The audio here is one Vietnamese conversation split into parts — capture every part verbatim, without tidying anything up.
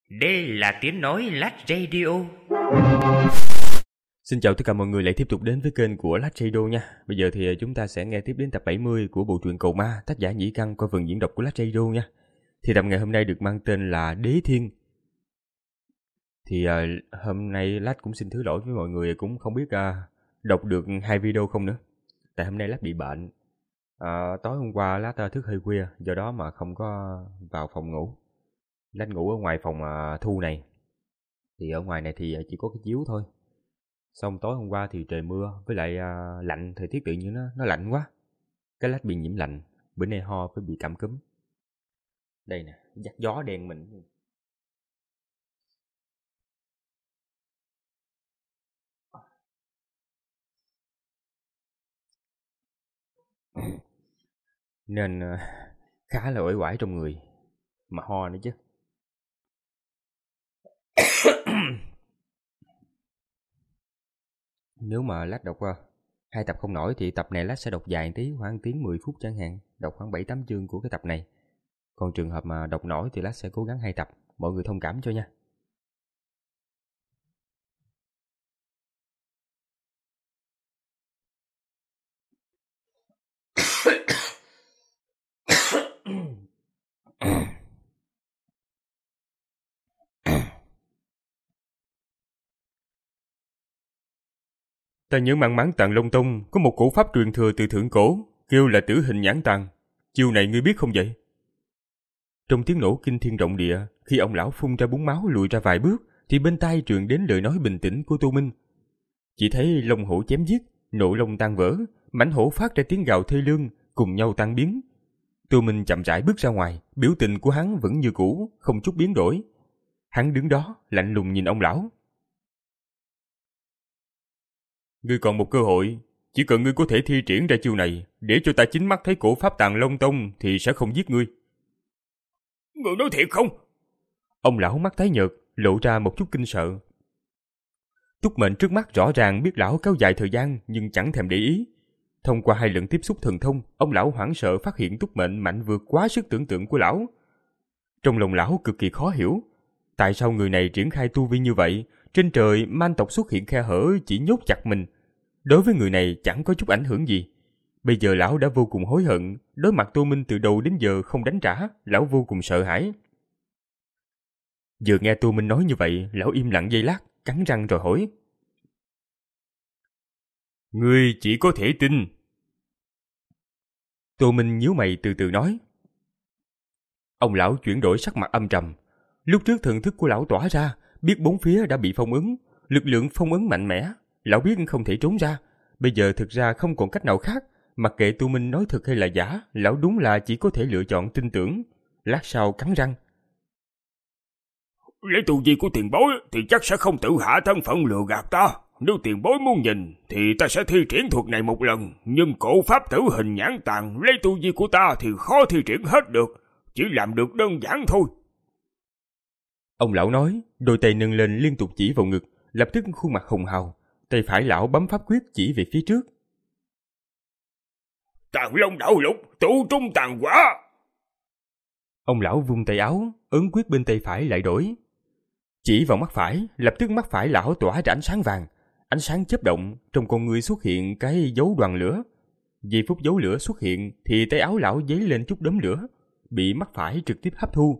Đây là tiếng nói Lát Radio. Xin chào tất cả mọi người lại tiếp tục đến với kênh của Lát Radio nha. Bây giờ thì chúng ta sẽ nghe tiếp đến tập bảy mươi của bộ truyện Cầu Ma, tác giả Nhĩ Căn qua phần diễn đọc của Lát Radio nha. Thì tập ngày hôm nay được mang tên là Đế Thiên. Thì uh, hôm nay Lát cũng xin thứ lỗi với mọi người, cũng không biết uh, đọc được hai video không nữa. Tại hôm nay Lát bị bệnh. Uh, tối hôm qua Lát uh, thức hơi khuya, do đó mà không có vào phòng ngủ. Lát ngủ ở ngoài phòng uh, thu này. Thì ở ngoài này thì chỉ có cái chiếu thôi. Xong tối hôm qua thì trời mưa, với lại uh, lạnh, thời tiết tự nhiên nó, nó lạnh quá. Cái Lát bị nhiễm lạnh, bữa nay ho với bị cảm cúm. Đây nè, dắt gió đen mình. Nên uh, khá là uể oải trong người, mà ho nữa chứ. Nếu mà Lát đọc uh, hai tập không nổi thì tập này Lát sẽ đọc dài tí, khoảng tiếng mười phút chẳng hạn, đọc khoảng bảy tám chương của cái tập này. Còn trường hợp mà đọc nổi thì Lát sẽ cố gắng hai tập, mọi người thông cảm cho nha. Ta nhớ mang máng Tàng Long Tông có một cổ pháp truyền thừa từ thượng cổ, kêu là Tử Hình Nhãn Tàng. Chiêu này ngươi biết không vậy? Trong tiếng nổ kinh thiên động địa, khi ông lão phun ra búng máu lùi ra vài bước, thì bên tai truyền đến lời nói bình tĩnh của Tô Minh. Chỉ thấy long hổ chém giết, nộ long tan vỡ, mãnh hổ phát ra tiếng gào thê lương, cùng nhau tan biến. Tô Minh chậm rãi bước ra ngoài, biểu tình của hắn vẫn như cũ, không chút biến đổi. Hắn đứng đó, lạnh lùng nhìn ông lão. Ngươi còn một cơ hội, chỉ cần ngươi có thể thi triển ra chiêu này, để cho ta chính mắt thấy cổ pháp Tàng Long Tông thì sẽ không giết ngươi. Ngươi nói thiệt không? Ông lão mắt tái nhợt, lộ ra một chút kinh sợ. Túc Mệnh trước mắt rõ ràng biết lão kéo dài thời gian nhưng chẳng thèm để ý. Thông qua hai lần tiếp xúc thần thông, ông lão hoảng sợ phát hiện Túc Mệnh mạnh vượt quá sức tưởng tượng của lão. Trong lòng lão cực kỳ khó hiểu, tại sao người này triển khai tu vi như vậy, trên trời man tộc xuất hiện khe hở chỉ nhốt chặt mình. Đối với người này chẳng có chút ảnh hưởng gì. Bây giờ lão đã vô cùng hối hận, đối mặt Tô Minh từ đầu đến giờ không đánh trả, lão vô cùng sợ hãi. Vừa nghe Tô Minh nói như vậy, lão im lặng giây lát, cắn răng rồi hỏi. Ngươi chỉ có thể tin. Tô Minh nhíu mày từ từ nói. Ông lão chuyển đổi sắc mặt âm trầm. Lúc trước thần thức của lão tỏa ra, biết bốn phía đã bị phong ấn, lực lượng phong ấn mạnh mẽ, lão biết không thể trốn ra. Bây giờ thực ra không còn cách nào khác, mặc kệ Tô Minh nói thật hay là giả, lão đúng là chỉ có thể lựa chọn tin tưởng. Lát sau cắn răng. Lấy tu vi của tiền bối thì chắc sẽ không tự hạ thân phận lừa gạt ta. Nếu tiền bối muốn nhìn thì ta sẽ thi triển thuật này một lần, nhưng cổ pháp Tử Hình Nhãn Tàng lấy tu vi của ta thì khó thi triển hết được, chỉ làm được đơn giản thôi. Ông lão nói, đôi tay nâng lên liên tục chỉ vào ngực, lập tức khuôn mặt hồng hào, tay phải lão bấm pháp quyết chỉ về phía trước. Tàng Long Đạo Lục, tụ trung tàng quả. Ông lão vung tay áo, ấn quyết bên tay phải lại đổi. Chỉ vào mắt phải, lập tức mắt phải lão tỏa ra ánh sáng vàng, ánh sáng chớp động, trong con người xuất hiện cái dấu đoàn lửa. Giây phút dấu lửa xuất hiện thì tay áo lão dấy lên chút đốm lửa, bị mắt phải trực tiếp hấp thu.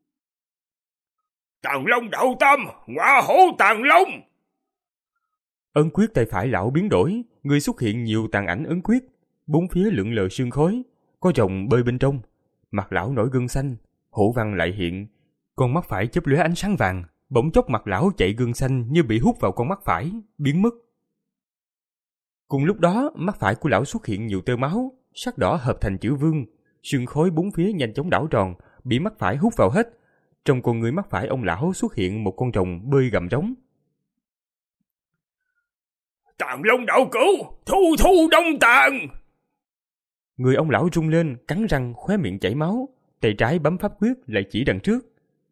Tàng Long Đạo Tâm, Ngọa Hổ Tàng Long. Ấn quyết tay phải lão biến đổi, người xuất hiện nhiều tàn ảnh ấn quyết, bốn phía lượn lờ sương khói, có rồng bơi bên trong. Mặt lão nổi gân xanh, hổ văn lại hiện, con mắt phải chớp lóe ánh sáng vàng, bỗng chốc mặt lão chạy gân xanh như bị hút vào con mắt phải, biến mất. Cùng lúc đó, mắt phải của lão xuất hiện nhiều tơ máu, sắc đỏ hợp thành chữ vương, sương khói bốn phía nhanh chóng đảo tròn, bị mắt phải hút vào hết. Trong con người mắt phải ông lão xuất hiện một con rồng bơi gầm rống. Tàng Long Đạo Cửu, thu thu đông tàng. Người ông lão rung lên, cắn răng, khóe miệng chảy máu, tay trái bấm pháp quyết lại chỉ đằng trước.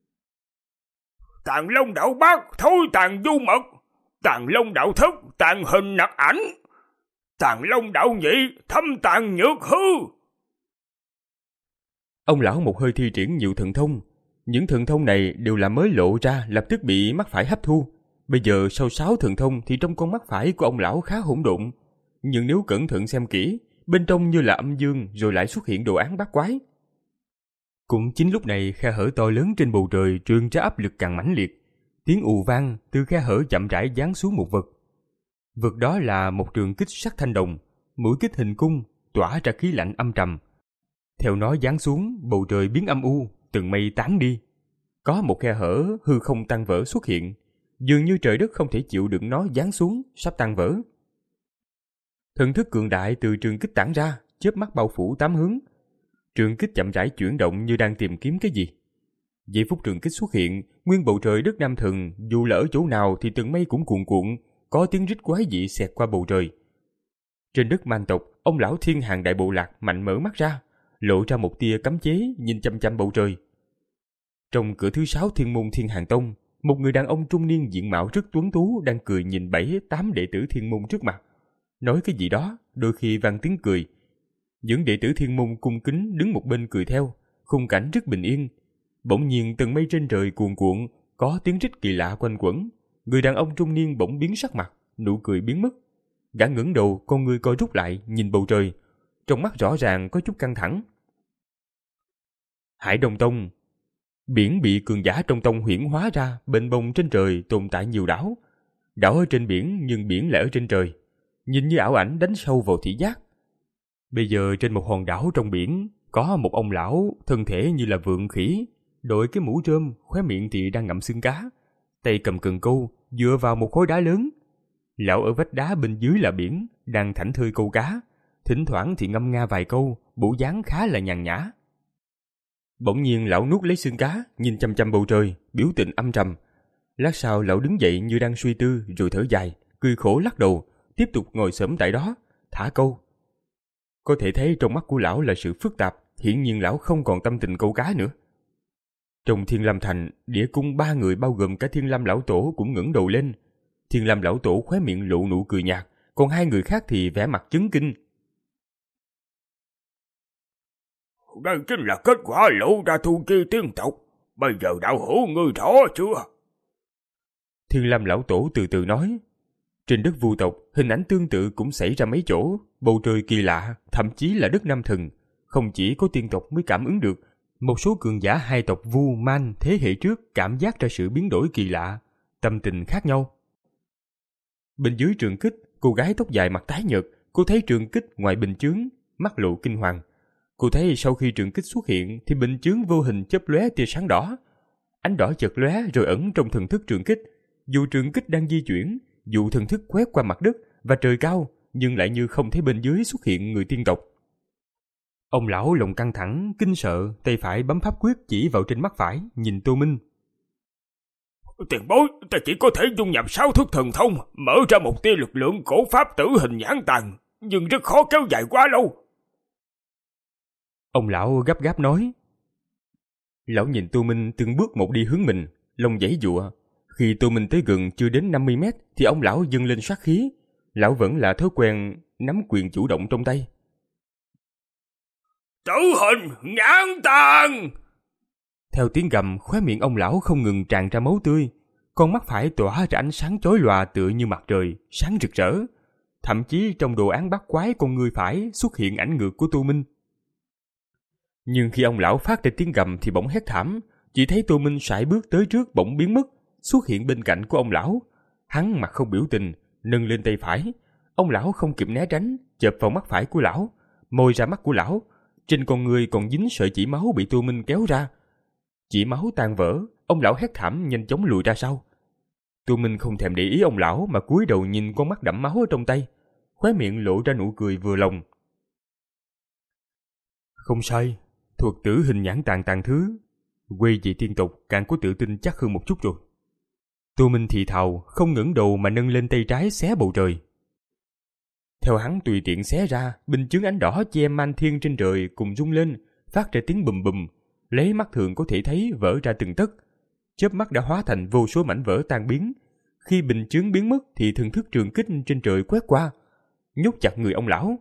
Tàng Long Đạo Bát, thôi tàng du mật. Tàng Long Đạo Thất, tàng hình nặc ảnh. Tàng Long Đạo Nhị, thâm tàng nhược hư. Ông lão một hơi thi triển nhiều thần thông, Những thần thông này đều là mới lộ ra lập tức bị mắt phải hấp thu. Bây giờ sau sáu thần thông thì trong con mắt phải của ông lão khá hỗn độn. Nhưng nếu cẩn thận xem kỹ, bên trong như là âm dương rồi lại xuất hiện đồ án bát quái. Cũng chính lúc này khe hở to lớn trên bầu trời truyền ra áp lực càng mãnh liệt. Tiếng ù vang từ khe hở chậm rãi giáng xuống một vật. Vật đó là một trường kích sắt thanh đồng, mũi kích hình cung, tỏa ra khí lạnh âm trầm. Theo nó giáng xuống, bầu trời biến âm u, từng mây tán đi. Có một khe hở hư không tan vỡ xuất hiện, dường như trời đất không thể chịu đựng nó giáng xuống, sắp tan vỡ. Thần thức cường đại từ trường kích tản ra, chớp mắt bao phủ tám hướng. Trường kích chậm rãi chuyển động như đang tìm kiếm cái gì. Giây phút trường kích xuất hiện, nguyên bầu trời đất Nam Thần, dù là ở chỗ nào thì từng mây cũng cuộn cuộn, có tiếng rít quái dị xẹt qua bầu trời. Trên đất man tộc, ông lão Thiên Hàng Đại Bộ Lạc mạnh mở mắt ra, lộ ra một tia cấm chế, nhìn chăm chăm bầu trời. Trong cửa thứ sáu Thiên Môn Thiên Hàng Tông, một người đàn ông trung niên diện mạo rất tuấn tú đang cười nhìn bảy tám đệ tử Thiên Môn trước mặt, nói cái gì đó, đôi khi vang tiếng cười. Những đệ tử Thiên Môn cung kính đứng một bên cười theo, khung cảnh rất bình yên. Bỗng nhiên tầng mây trên trời cuồn cuộn, có tiếng rít kỳ lạ quanh quẩn. Người đàn ông trung niên bỗng biến sắc mặt, nụ cười biến mất. Gã ngẩng đầu, con người co rút lại, nhìn bầu trời, trong mắt rõ ràng có chút căng thẳng. Hải Đông Tông. Biển bị cường giả trong tông huyễn hóa ra, bên bông trên trời tồn tại nhiều đảo. Đảo ở trên biển nhưng biển lại ở trên trời, nhìn như ảo ảnh đánh sâu vào thị giác. Bây giờ trên một hòn đảo trong biển, có một ông lão, thân thể như là vượn khỉ, đội cái mũ rơm, khóe miệng thì đang ngậm xương cá, tay cầm cần câu, dựa vào một khối đá lớn. Lão ở vách đá bên dưới là biển, đang thảnh thơi câu cá, thỉnh thoảng thì ngâm nga vài câu, bộ dáng khá là nhàn nhã. Bỗng nhiên lão nuốt lấy xương cá, nhìn chăm chăm bầu trời, biểu tình âm trầm. Lát sau lão đứng dậy như đang suy tư, rồi thở dài, cười khổ lắc đầu, tiếp tục ngồi xổm tại đó, thả câu. Có thể thấy trong mắt của lão là sự phức tạp, hiển nhiên lão không còn tâm tình câu cá nữa. Trong Thiên Lam Thành, địa cung ba người bao gồm cả Thiên Lam Lão Tổ cũng ngẩng đầu lên. Thiên Lam Lão Tổ khóe miệng lộ nụ cười nhạt, còn hai người khác thì vẻ mặt chấn kinh. Đây chính là kết quả lộ ra thu chi tiên tộc. Bây giờ đạo hữu ngươi rõ chưa? Thiên Lam Lão Tổ từ từ nói. Trên đất Vu tộc, hình ảnh tương tự cũng xảy ra mấy chỗ, bầu trời kỳ lạ, thậm chí là đất Nam Thần. Không chỉ có tiên tộc mới cảm ứng được, một số cường giả hai tộc Vu Man thế hệ trước cảm giác ra sự biến đổi kỳ lạ, tâm tình khác nhau. Bên dưới trường kích, cô gái tóc dài mặt tái nhợt, cô thấy trường kích ngoài bình chướng, mắt lộ kinh hoàng. Cô thấy sau khi trường kích xuất hiện thì bình chướng vô hình chớp lóe tia sáng đỏ. Ánh đỏ chợt lóe rồi ẩn trong thần thức trường kích. Dù trường kích đang di chuyển, dù thần thức quét qua mặt đất và trời cao, nhưng lại như không thấy bên dưới xuất hiện người tiên tộc. Ông lão lòng căng thẳng, kinh sợ, tay phải bấm pháp quyết chỉ vào trên mắt phải, nhìn Tô Minh. Tiền bối, ta chỉ có thể dung nhập sáu thức thần thông, mở ra một tia lực lượng cổ pháp tử hình nhãn tàn, nhưng rất khó kéo dài quá lâu. Ông lão gấp gáp nói. Lão nhìn Tô Minh từng bước một đi hướng mình, lòng giãy giụa. Khi Tô Minh tới gần chưa đến năm mươi mét thì ông lão dâng lên sát khí. Lão vẫn là thói quen nắm quyền chủ động trong tay. Tử hình nhãn tàn! Theo tiếng gầm, khóe miệng ông lão không ngừng tràn ra máu tươi. Con mắt phải tỏa ra ánh sáng chói lòa tựa như mặt trời, sáng rực rỡ. Thậm chí trong đồ án bát quái con người phải xuất hiện ảnh ngược của Tô Minh. Nhưng khi ông lão phát ra tiếng gầm thì bỗng hét thảm. Chỉ thấy Tô Minh sải bước tới trước bỗng biến mất, xuất hiện bên cạnh của ông lão. Hắn mặt không biểu tình, nâng lên tay phải. Ông lão không kịp né tránh, chộp vào mắt phải của lão, môi ra mắt của lão. Trên con người còn dính sợi chỉ máu bị Tô Minh kéo ra. Chỉ máu tan vỡ, ông lão hét thảm nhanh chóng lùi ra sau. Tô Minh không thèm để ý ông lão mà cúi đầu nhìn con mắt đẫm máu ở trong tay, khóe miệng lộ ra nụ cười vừa lòng. Không sai, thuật tử hình nhãn tàn tàn thứ, quay về tiên tộc càng có tự tin chắc hơn một chút rồi. Tô Minh thì thào, không ngẩng đầu mà nâng lên tay trái xé bầu trời. Theo hắn tùy tiện xé ra, bình chướng ánh đỏ che man thiên trên trời cùng rung lên, phát ra tiếng bùm bùm, lấy mắt thường có thể thấy vỡ ra từng tấc. Chớp mắt đã hóa thành vô số mảnh vỡ tan biến. Khi bình chướng biến mất thì thần thức trường kích trên trời quét qua, nhốt chặt người ông lão.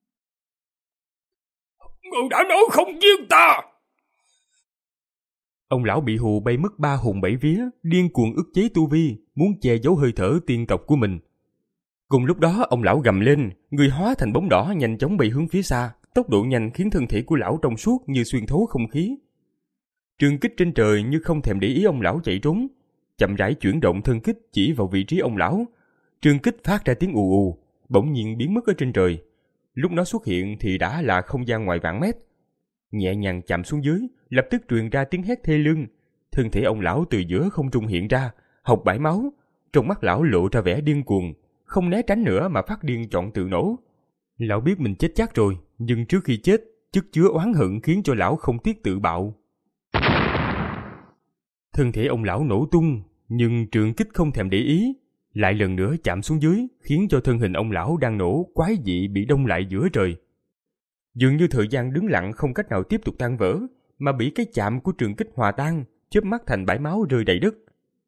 Người đã nói không giết ta! Ông lão bị hù bay mất ba hồn bảy vía, điên cuồng ức chế tu vi, muốn che giấu hơi thở tiên tộc của mình. Cùng lúc đó ông lão gầm lên, người hóa thành bóng đỏ nhanh chóng bay hướng phía xa, tốc độ nhanh khiến thân thể của lão trong suốt như xuyên thấu không khí. Trường kích trên trời như không thèm để ý ông lão chạy trốn, chậm rãi chuyển động thân kích chỉ vào vị trí ông lão. Trường kích phát ra tiếng ù ù, bỗng nhiên biến mất ở trên trời. Lúc nó xuất hiện thì đã là không gian ngoài vạn mét. Nhẹ nhàng chạm xuống dưới, lập tức truyền ra tiếng hét thê lương. Thân thể ông lão từ giữa không trung hiện ra, hộc bãi máu. Trong mắt lão lộ ra vẻ điên cuồng, không né tránh nữa mà phát điên chọn tự nổ. Lão biết mình chết chắc rồi, nhưng trước khi chết, chất chứa oán hận khiến cho lão không tiếc tự bạo. Thân thể ông lão nổ tung, nhưng trường kích không thèm để ý, lại lần nữa chạm xuống dưới, khiến cho thân hình ông lão đang nổ quái dị bị đông lại giữa trời. Dường như thời gian đứng lặng không cách nào tiếp tục tan vỡ, mà bị cái chạm của trường kích hòa tan, chớp mắt thành bãi máu rơi đầy đất.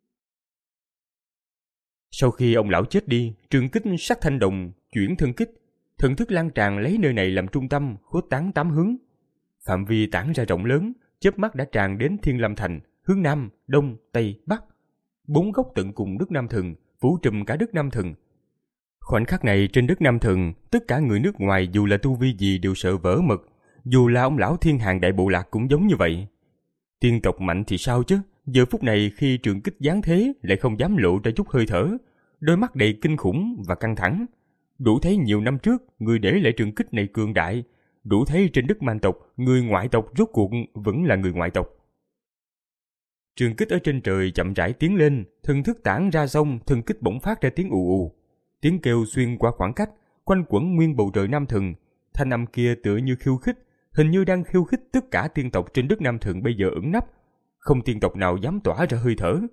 Sau khi ông lão chết đi, trường kích sắc thanh đồng chuyển thân kích, thần thức lan tràn lấy nơi này làm trung tâm, khuếch tán tám hướng. Phạm vi tản ra rộng lớn, chớp mắt đã tràn đến Thiên Lâm Thành, hướng Nam, Đông, Tây, Bắc. Bốn góc tận cùng đất Nam Thần, phủ trùm cả đất Nam Thần. Khoảnh khắc này trên đất Nam Thần, tất cả người nước ngoài dù là tu vi gì đều sợ vỡ mật, dù là ông lão Thiên Hàng Đại Bộ Lạc cũng giống như vậy. Tiên tộc mạnh thì sao chứ, giờ phút này khi trường kích giáng thế lại không dám lộ ra chút hơi thở, đôi mắt đầy kinh khủng và căng thẳng. Đủ thấy nhiều năm trước, người để lại trường kích này cường đại, đủ thấy trên đất man tộc, người ngoại tộc rốt cuộc vẫn là người ngoại tộc. Trường kích ở trên trời chậm rãi tiến lên, thân thức tản ra xong, thân kích bỗng phát ra tiếng ù ù. Tiếng kêu xuyên qua khoảng cách, quanh quẩn nguyên bầu trời Nam Thần. Thanh âm kia tựa như khiêu khích, hình như đang khiêu khích tất cả tiên tộc trên đất Nam Thần bây giờ ẩn nấp. Không tiên tộc nào dám tỏa ra hơi thở.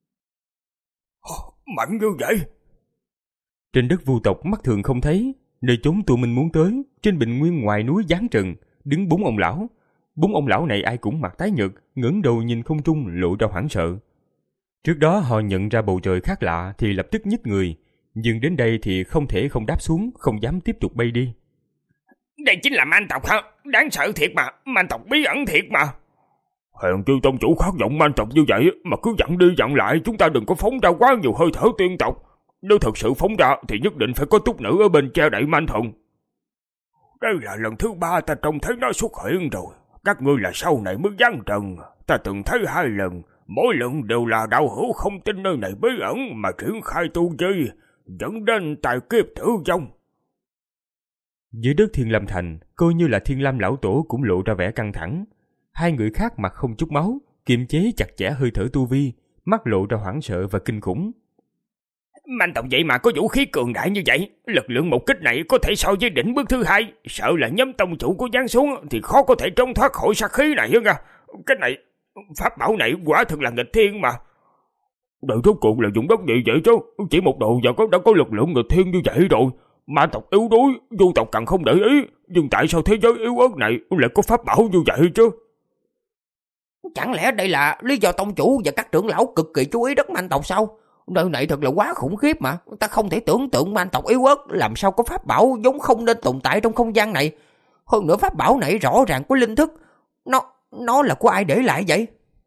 Mạnh như vậy! Trên đất vu tộc mắt thường không thấy, nơi chốn tụi mình muốn tới, trên bình nguyên ngoài núi Giáng Trần, đứng bốn ông lão. Bốn ông lão này ai cũng mặt tái nhợt, ngẩng đầu nhìn không trung lộ ra hoảng sợ. Trước đó họ nhận ra bầu trời khác lạ thì lập tức nhích người, nhưng đến đây thì không thể không đáp xuống, không dám tiếp tục bay đi. Đây chính là man tộc hả? Đáng sợ thiệt mà, man tộc bí ẩn thiệt mà. Hèn chi tông chủ khát vọng man tộc như vậy mà cứ dặn đi dặn lại, chúng ta đừng có phóng ra quá nhiều hơi thở tiên tộc. Nếu thật sự phóng ra thì nhất định phải có túc nữ ở bên che đậy man thần. Đây là lần thứ ba ta trông thấy nó xuất hiện rồi. Các ngươi là sau này mới giáng trần. Ta từng thấy hai lần, mỗi lần đều là đạo hữu không tin nơi này bí ẩn mà triển khai tu vi, dẫn đến tài kiếp tử vong. Dưới đất Thiên Lâm Thành, coi như là Thiên Lam lão tổ cũng lộ ra vẻ căng thẳng. Hai người khác mặt không chút máu, kiềm chế chặt chẽ hơi thở tu vi, mắt lộ ra hoảng sợ và kinh khủng. Man tộc vậy mà có vũ khí cường đại như vậy, lực lượng một kích này có thể so với đỉnh bước thứ hai, sợ là nhóm tông chủ của giáng xuống thì khó có thể trốn thoát khỏi sát khí này hơn à. Cái này, pháp bảo này quả thực là nghịch thiên mà. Đời rốt cuộc là dụng đất gì vậy chứ, chỉ một đồ và có đã có lực lượng nghịch thiên như vậy rồi. Man tộc yếu đuối, vô tộc càng không để ý, nhưng tại sao thế giới yếu ớt này lại có pháp bảo như vậy chứ? Chẳng lẽ đây là lý do tông chủ và các trưởng lão cực kỳ chú ý đất man tộc sao? Nơi này thật là quá khủng khiếp mà, ta không thể tưởng tượng man tộc yếu ớt làm sao có pháp bảo giống không nên tồn tại trong không gian này. Hơn nữa pháp bảo này rõ ràng có linh thức, nó nó là của ai để lại vậy?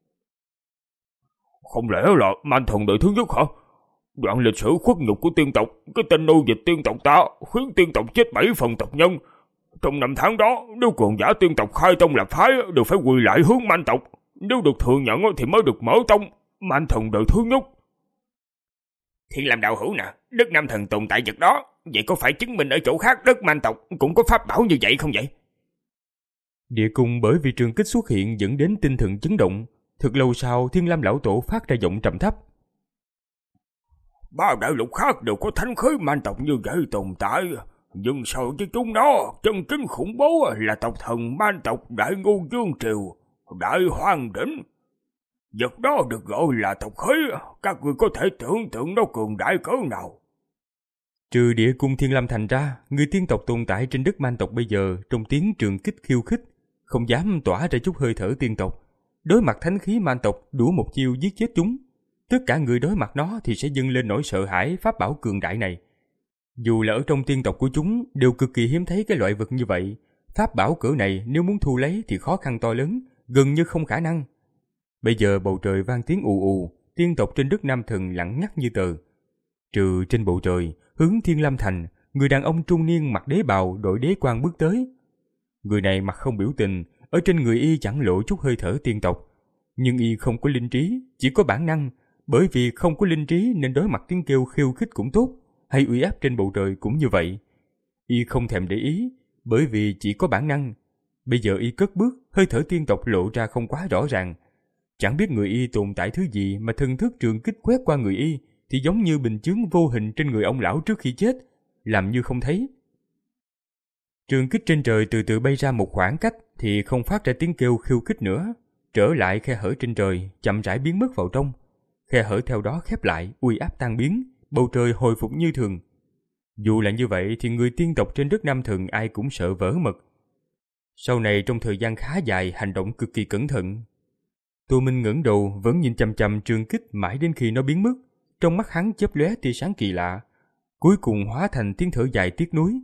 Không lẽ là man thần đời thứ nhất hả? Đoạn lịch sử khuất nhục của tiên tộc, cái tên nô dịch tiên tộc ta khiến tiên tộc chết bảy phần tộc nhân. Trong năm tháng đó, nếu cường giả tiên tộc khai tông lập phái đều phải quỳ lại hướng man tộc. Nếu được thừa nhận thì mới được mở tông. Man thần đời thứ nhất. Thiên Lam đạo hữu nè, đất Nam Thần tồn tại vật đó, vậy có phải chứng minh ở chỗ khác đất man tộc cũng có pháp bảo như vậy không vậy? Địa cung bởi vì trường kích xuất hiện dẫn đến tinh thần chấn động. Thực lâu sau, Thiên Lam lão tổ phát ra giọng trầm thấp. Ba đại lục khác đều có thánh khí man tộc như vậy tồn tại, nhưng so với chúng nó, chân chính khủng bố là tộc thần man tộc Đại Ngô Dương Triều, Đại Hoàng Đỉnh. Vật đó được gọi là tộc khí, các người có thể tưởng tượng nó cường đại cỡ nào. Trừ địa cung Thiên Lam Thành ra, người tiên tộc tồn tại trên đất man tộc bây giờ trong tiếng trường kích khiêu khích, không dám tỏa ra chút hơi thở tiên tộc. Đối mặt thánh khí man tộc đủ một chiêu giết chết chúng. Tất cả người đối mặt nó thì sẽ dâng lên nỗi sợ hãi pháp bảo cường đại này. Dù là ở trong tiên tộc của chúng đều cực kỳ hiếm thấy cái loại vật như vậy. Pháp bảo cỡ này nếu muốn thu lấy thì khó khăn to lớn, gần như không khả năng. Bây giờ bầu trời vang tiếng ù ù, tiên tộc trên đất Nam Thần lặng ngắt như tờ. Trừ trên bầu trời, hướng Thiên Lam Thành, người đàn ông trung niên mặc đế bào đội đế quan bước tới. Người này mặt không biểu tình, ở trên người y chẳng lộ chút hơi thở tiên tộc. Nhưng y không có linh trí, chỉ có bản năng. Bởi vì không có linh trí nên đối mặt tiếng kêu khiêu khích cũng tốt, hay uy áp trên bầu trời cũng như vậy. Y không thèm để ý, bởi vì chỉ có bản năng. Bây giờ y cất bước, hơi thở tiên tộc lộ ra không quá rõ ràng. Chẳng biết người y tồn tại thứ gì mà thần thức trường kích quét qua người y, thì giống như bình chướng vô hình trên người ông lão trước khi chết, làm như không thấy. Trường kích trên trời từ từ bay ra một khoảng cách thì không phát ra tiếng kêu khiêu khích nữa, trở lại khe hở trên trời, chậm rãi biến mất vào trong. Khe hở theo đó khép lại, uy áp tan biến, bầu trời hồi phục như thường. Dù là như vậy thì người tiên tộc trên đất Nam Thần ai cũng sợ vỡ mật. Sau này trong thời gian khá dài hành động cực kỳ cẩn thận. Tô Minh ngẩng đầu vẫn nhìn chằm chằm trường kích mãi đến khi nó biến mất. Trong mắt hắn chớp lóe tia sáng kỳ lạ, cuối cùng hóa thành tiếng thở dài tiếc nuối.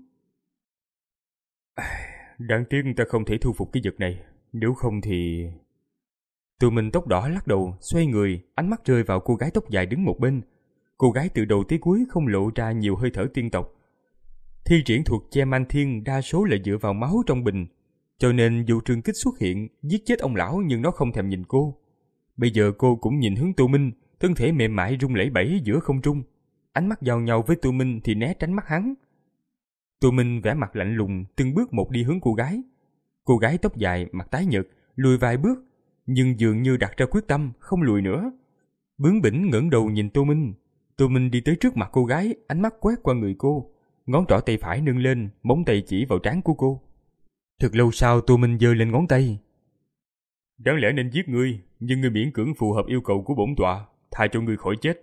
Đáng tiếc ta không thể thu phục cái vật này, nếu không thì... Tô Minh tóc đỏ lắc đầu, xoay người, ánh mắt rơi vào cô gái tóc dài đứng một bên. Cô gái từ đầu tới cuối không lộ ra nhiều hơi thở tiên tộc. Thi triển thuật che man thiên đa số là dựa vào máu trong bình, cho nên dù trường kích xuất hiện giết chết ông lão nhưng nó không thèm nhìn cô. Bây giờ cô cũng nhìn hướng Tô Minh, thân thể mềm mại rung lẩy bẩy giữa không trung, ánh mắt giao nhau với Tô Minh thì né tránh mắt hắn. Tô Minh vẻ mặt lạnh lùng, từng bước một đi hướng cô gái. Cô gái tóc dài mặt tái nhợt lùi vài bước, nhưng dường như đặt ra quyết tâm không lùi nữa. Bướng bỉnh ngẩng đầu nhìn Tô Minh. Tô Minh đi tới trước mặt cô gái, ánh mắt quét qua người cô, ngón trỏ tay phải nâng lên, móng tay chỉ vào trán của cô. Thật lâu sau Tô Minh giơ lên ngón tay. Đáng lẽ nên giết ngươi, nhưng ngươi miễn cưỡng phù hợp yêu cầu của bổn tọa, tha cho ngươi khỏi chết.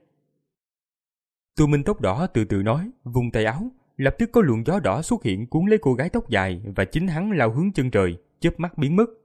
Tô Minh tóc đỏ từ từ nói, vung tay áo, lập tức có luồng gió đỏ xuất hiện cuốn lấy cô gái tóc dài và chính hắn lao hướng chân trời, chớp mắt biến mất.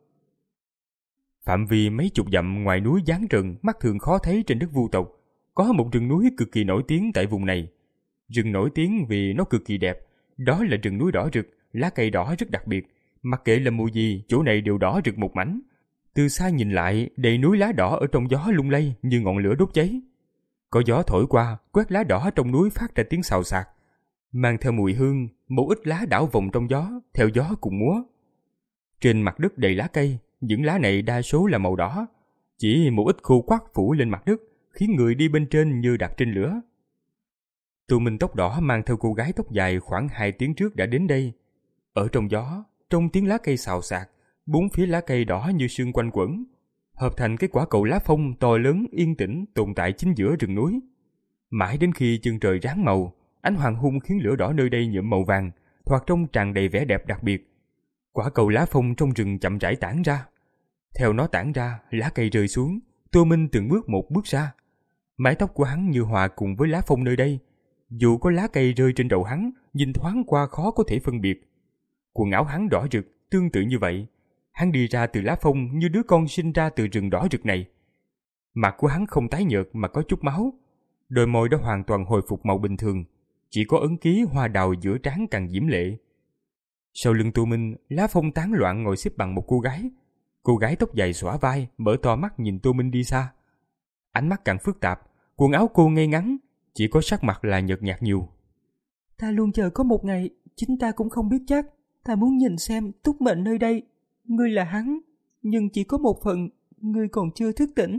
Phạm vi mấy chục dặm ngoài núi Giáng Trần mắt thường khó thấy trên đất Vu tộc, có một rừng núi cực kỳ nổi tiếng tại vùng này. Rừng nổi tiếng vì nó cực kỳ đẹp, đó là rừng núi đỏ rực, lá cây đỏ rất đặc biệt, mặc kệ là mùa gì, chỗ này đều đỏ rực một mảnh. Từ xa nhìn lại, đầy núi lá đỏ ở trong gió lung lay như ngọn lửa đốt cháy. Có gió thổi qua, quét lá đỏ trong núi phát ra tiếng xào xạc, mang theo mùi hương, một ít lá đảo vòng trong gió, theo gió cùng múa. Trên mặt đất đầy lá cây, những lá này đa số là màu đỏ, chỉ một ít khô quắt phủ lên mặt đất, khiến người đi bên trên như đặt trên lửa. Tô Minh tóc đỏ mang theo cô gái tóc dài khoảng hai tiếng trước đã đến đây. Ở trong gió, trong tiếng lá cây xào xạc, bốn phía lá cây đỏ như sương quanh quẩn, hợp thành cái quả cầu lá phong to lớn yên tĩnh tồn tại chính giữa rừng núi. Mãi đến khi chân trời ráng màu, ánh hoàng hôn khiến lửa đỏ nơi đây nhuộm màu vàng, thoạt trông tràn đầy vẻ đẹp đặc biệt. Quả cầu lá phong trong rừng chậm rãi tản ra. Theo nó tản ra, lá cây rơi xuống, Tô Minh từng bước một bước ra. Mái tóc của hắn như hòa cùng với lá phong nơi đây. Dù có lá cây rơi trên đầu hắn, nhìn thoáng qua khó có thể phân biệt. Quần áo hắn đỏ rực, tương tự như vậy. Hắn đi ra từ lá phong như đứa con sinh ra từ rừng đỏ rực này. Mặt của hắn không tái nhợt mà có chút máu. Đôi môi đã hoàn toàn hồi phục màu bình thường, chỉ có ấn ký hoa đào giữa trán càng diễm lệ. Sau lưng Tô Minh, lá phong tán loạn ngồi xếp bằng một cô gái. Cô gái tóc dài xõa vai, mở to mắt nhìn Tô Minh đi xa. Ánh mắt càng phức tạp, quần áo cô ngay ngắn, chỉ có sắc mặt là nhợt nhạt nhiều. Ta luôn chờ có một ngày, chính ta cũng không biết chắc. Ta muốn nhìn xem túc mệnh nơi đây. Ngươi là hắn, nhưng chỉ có một phần, ngươi còn chưa thức tỉnh.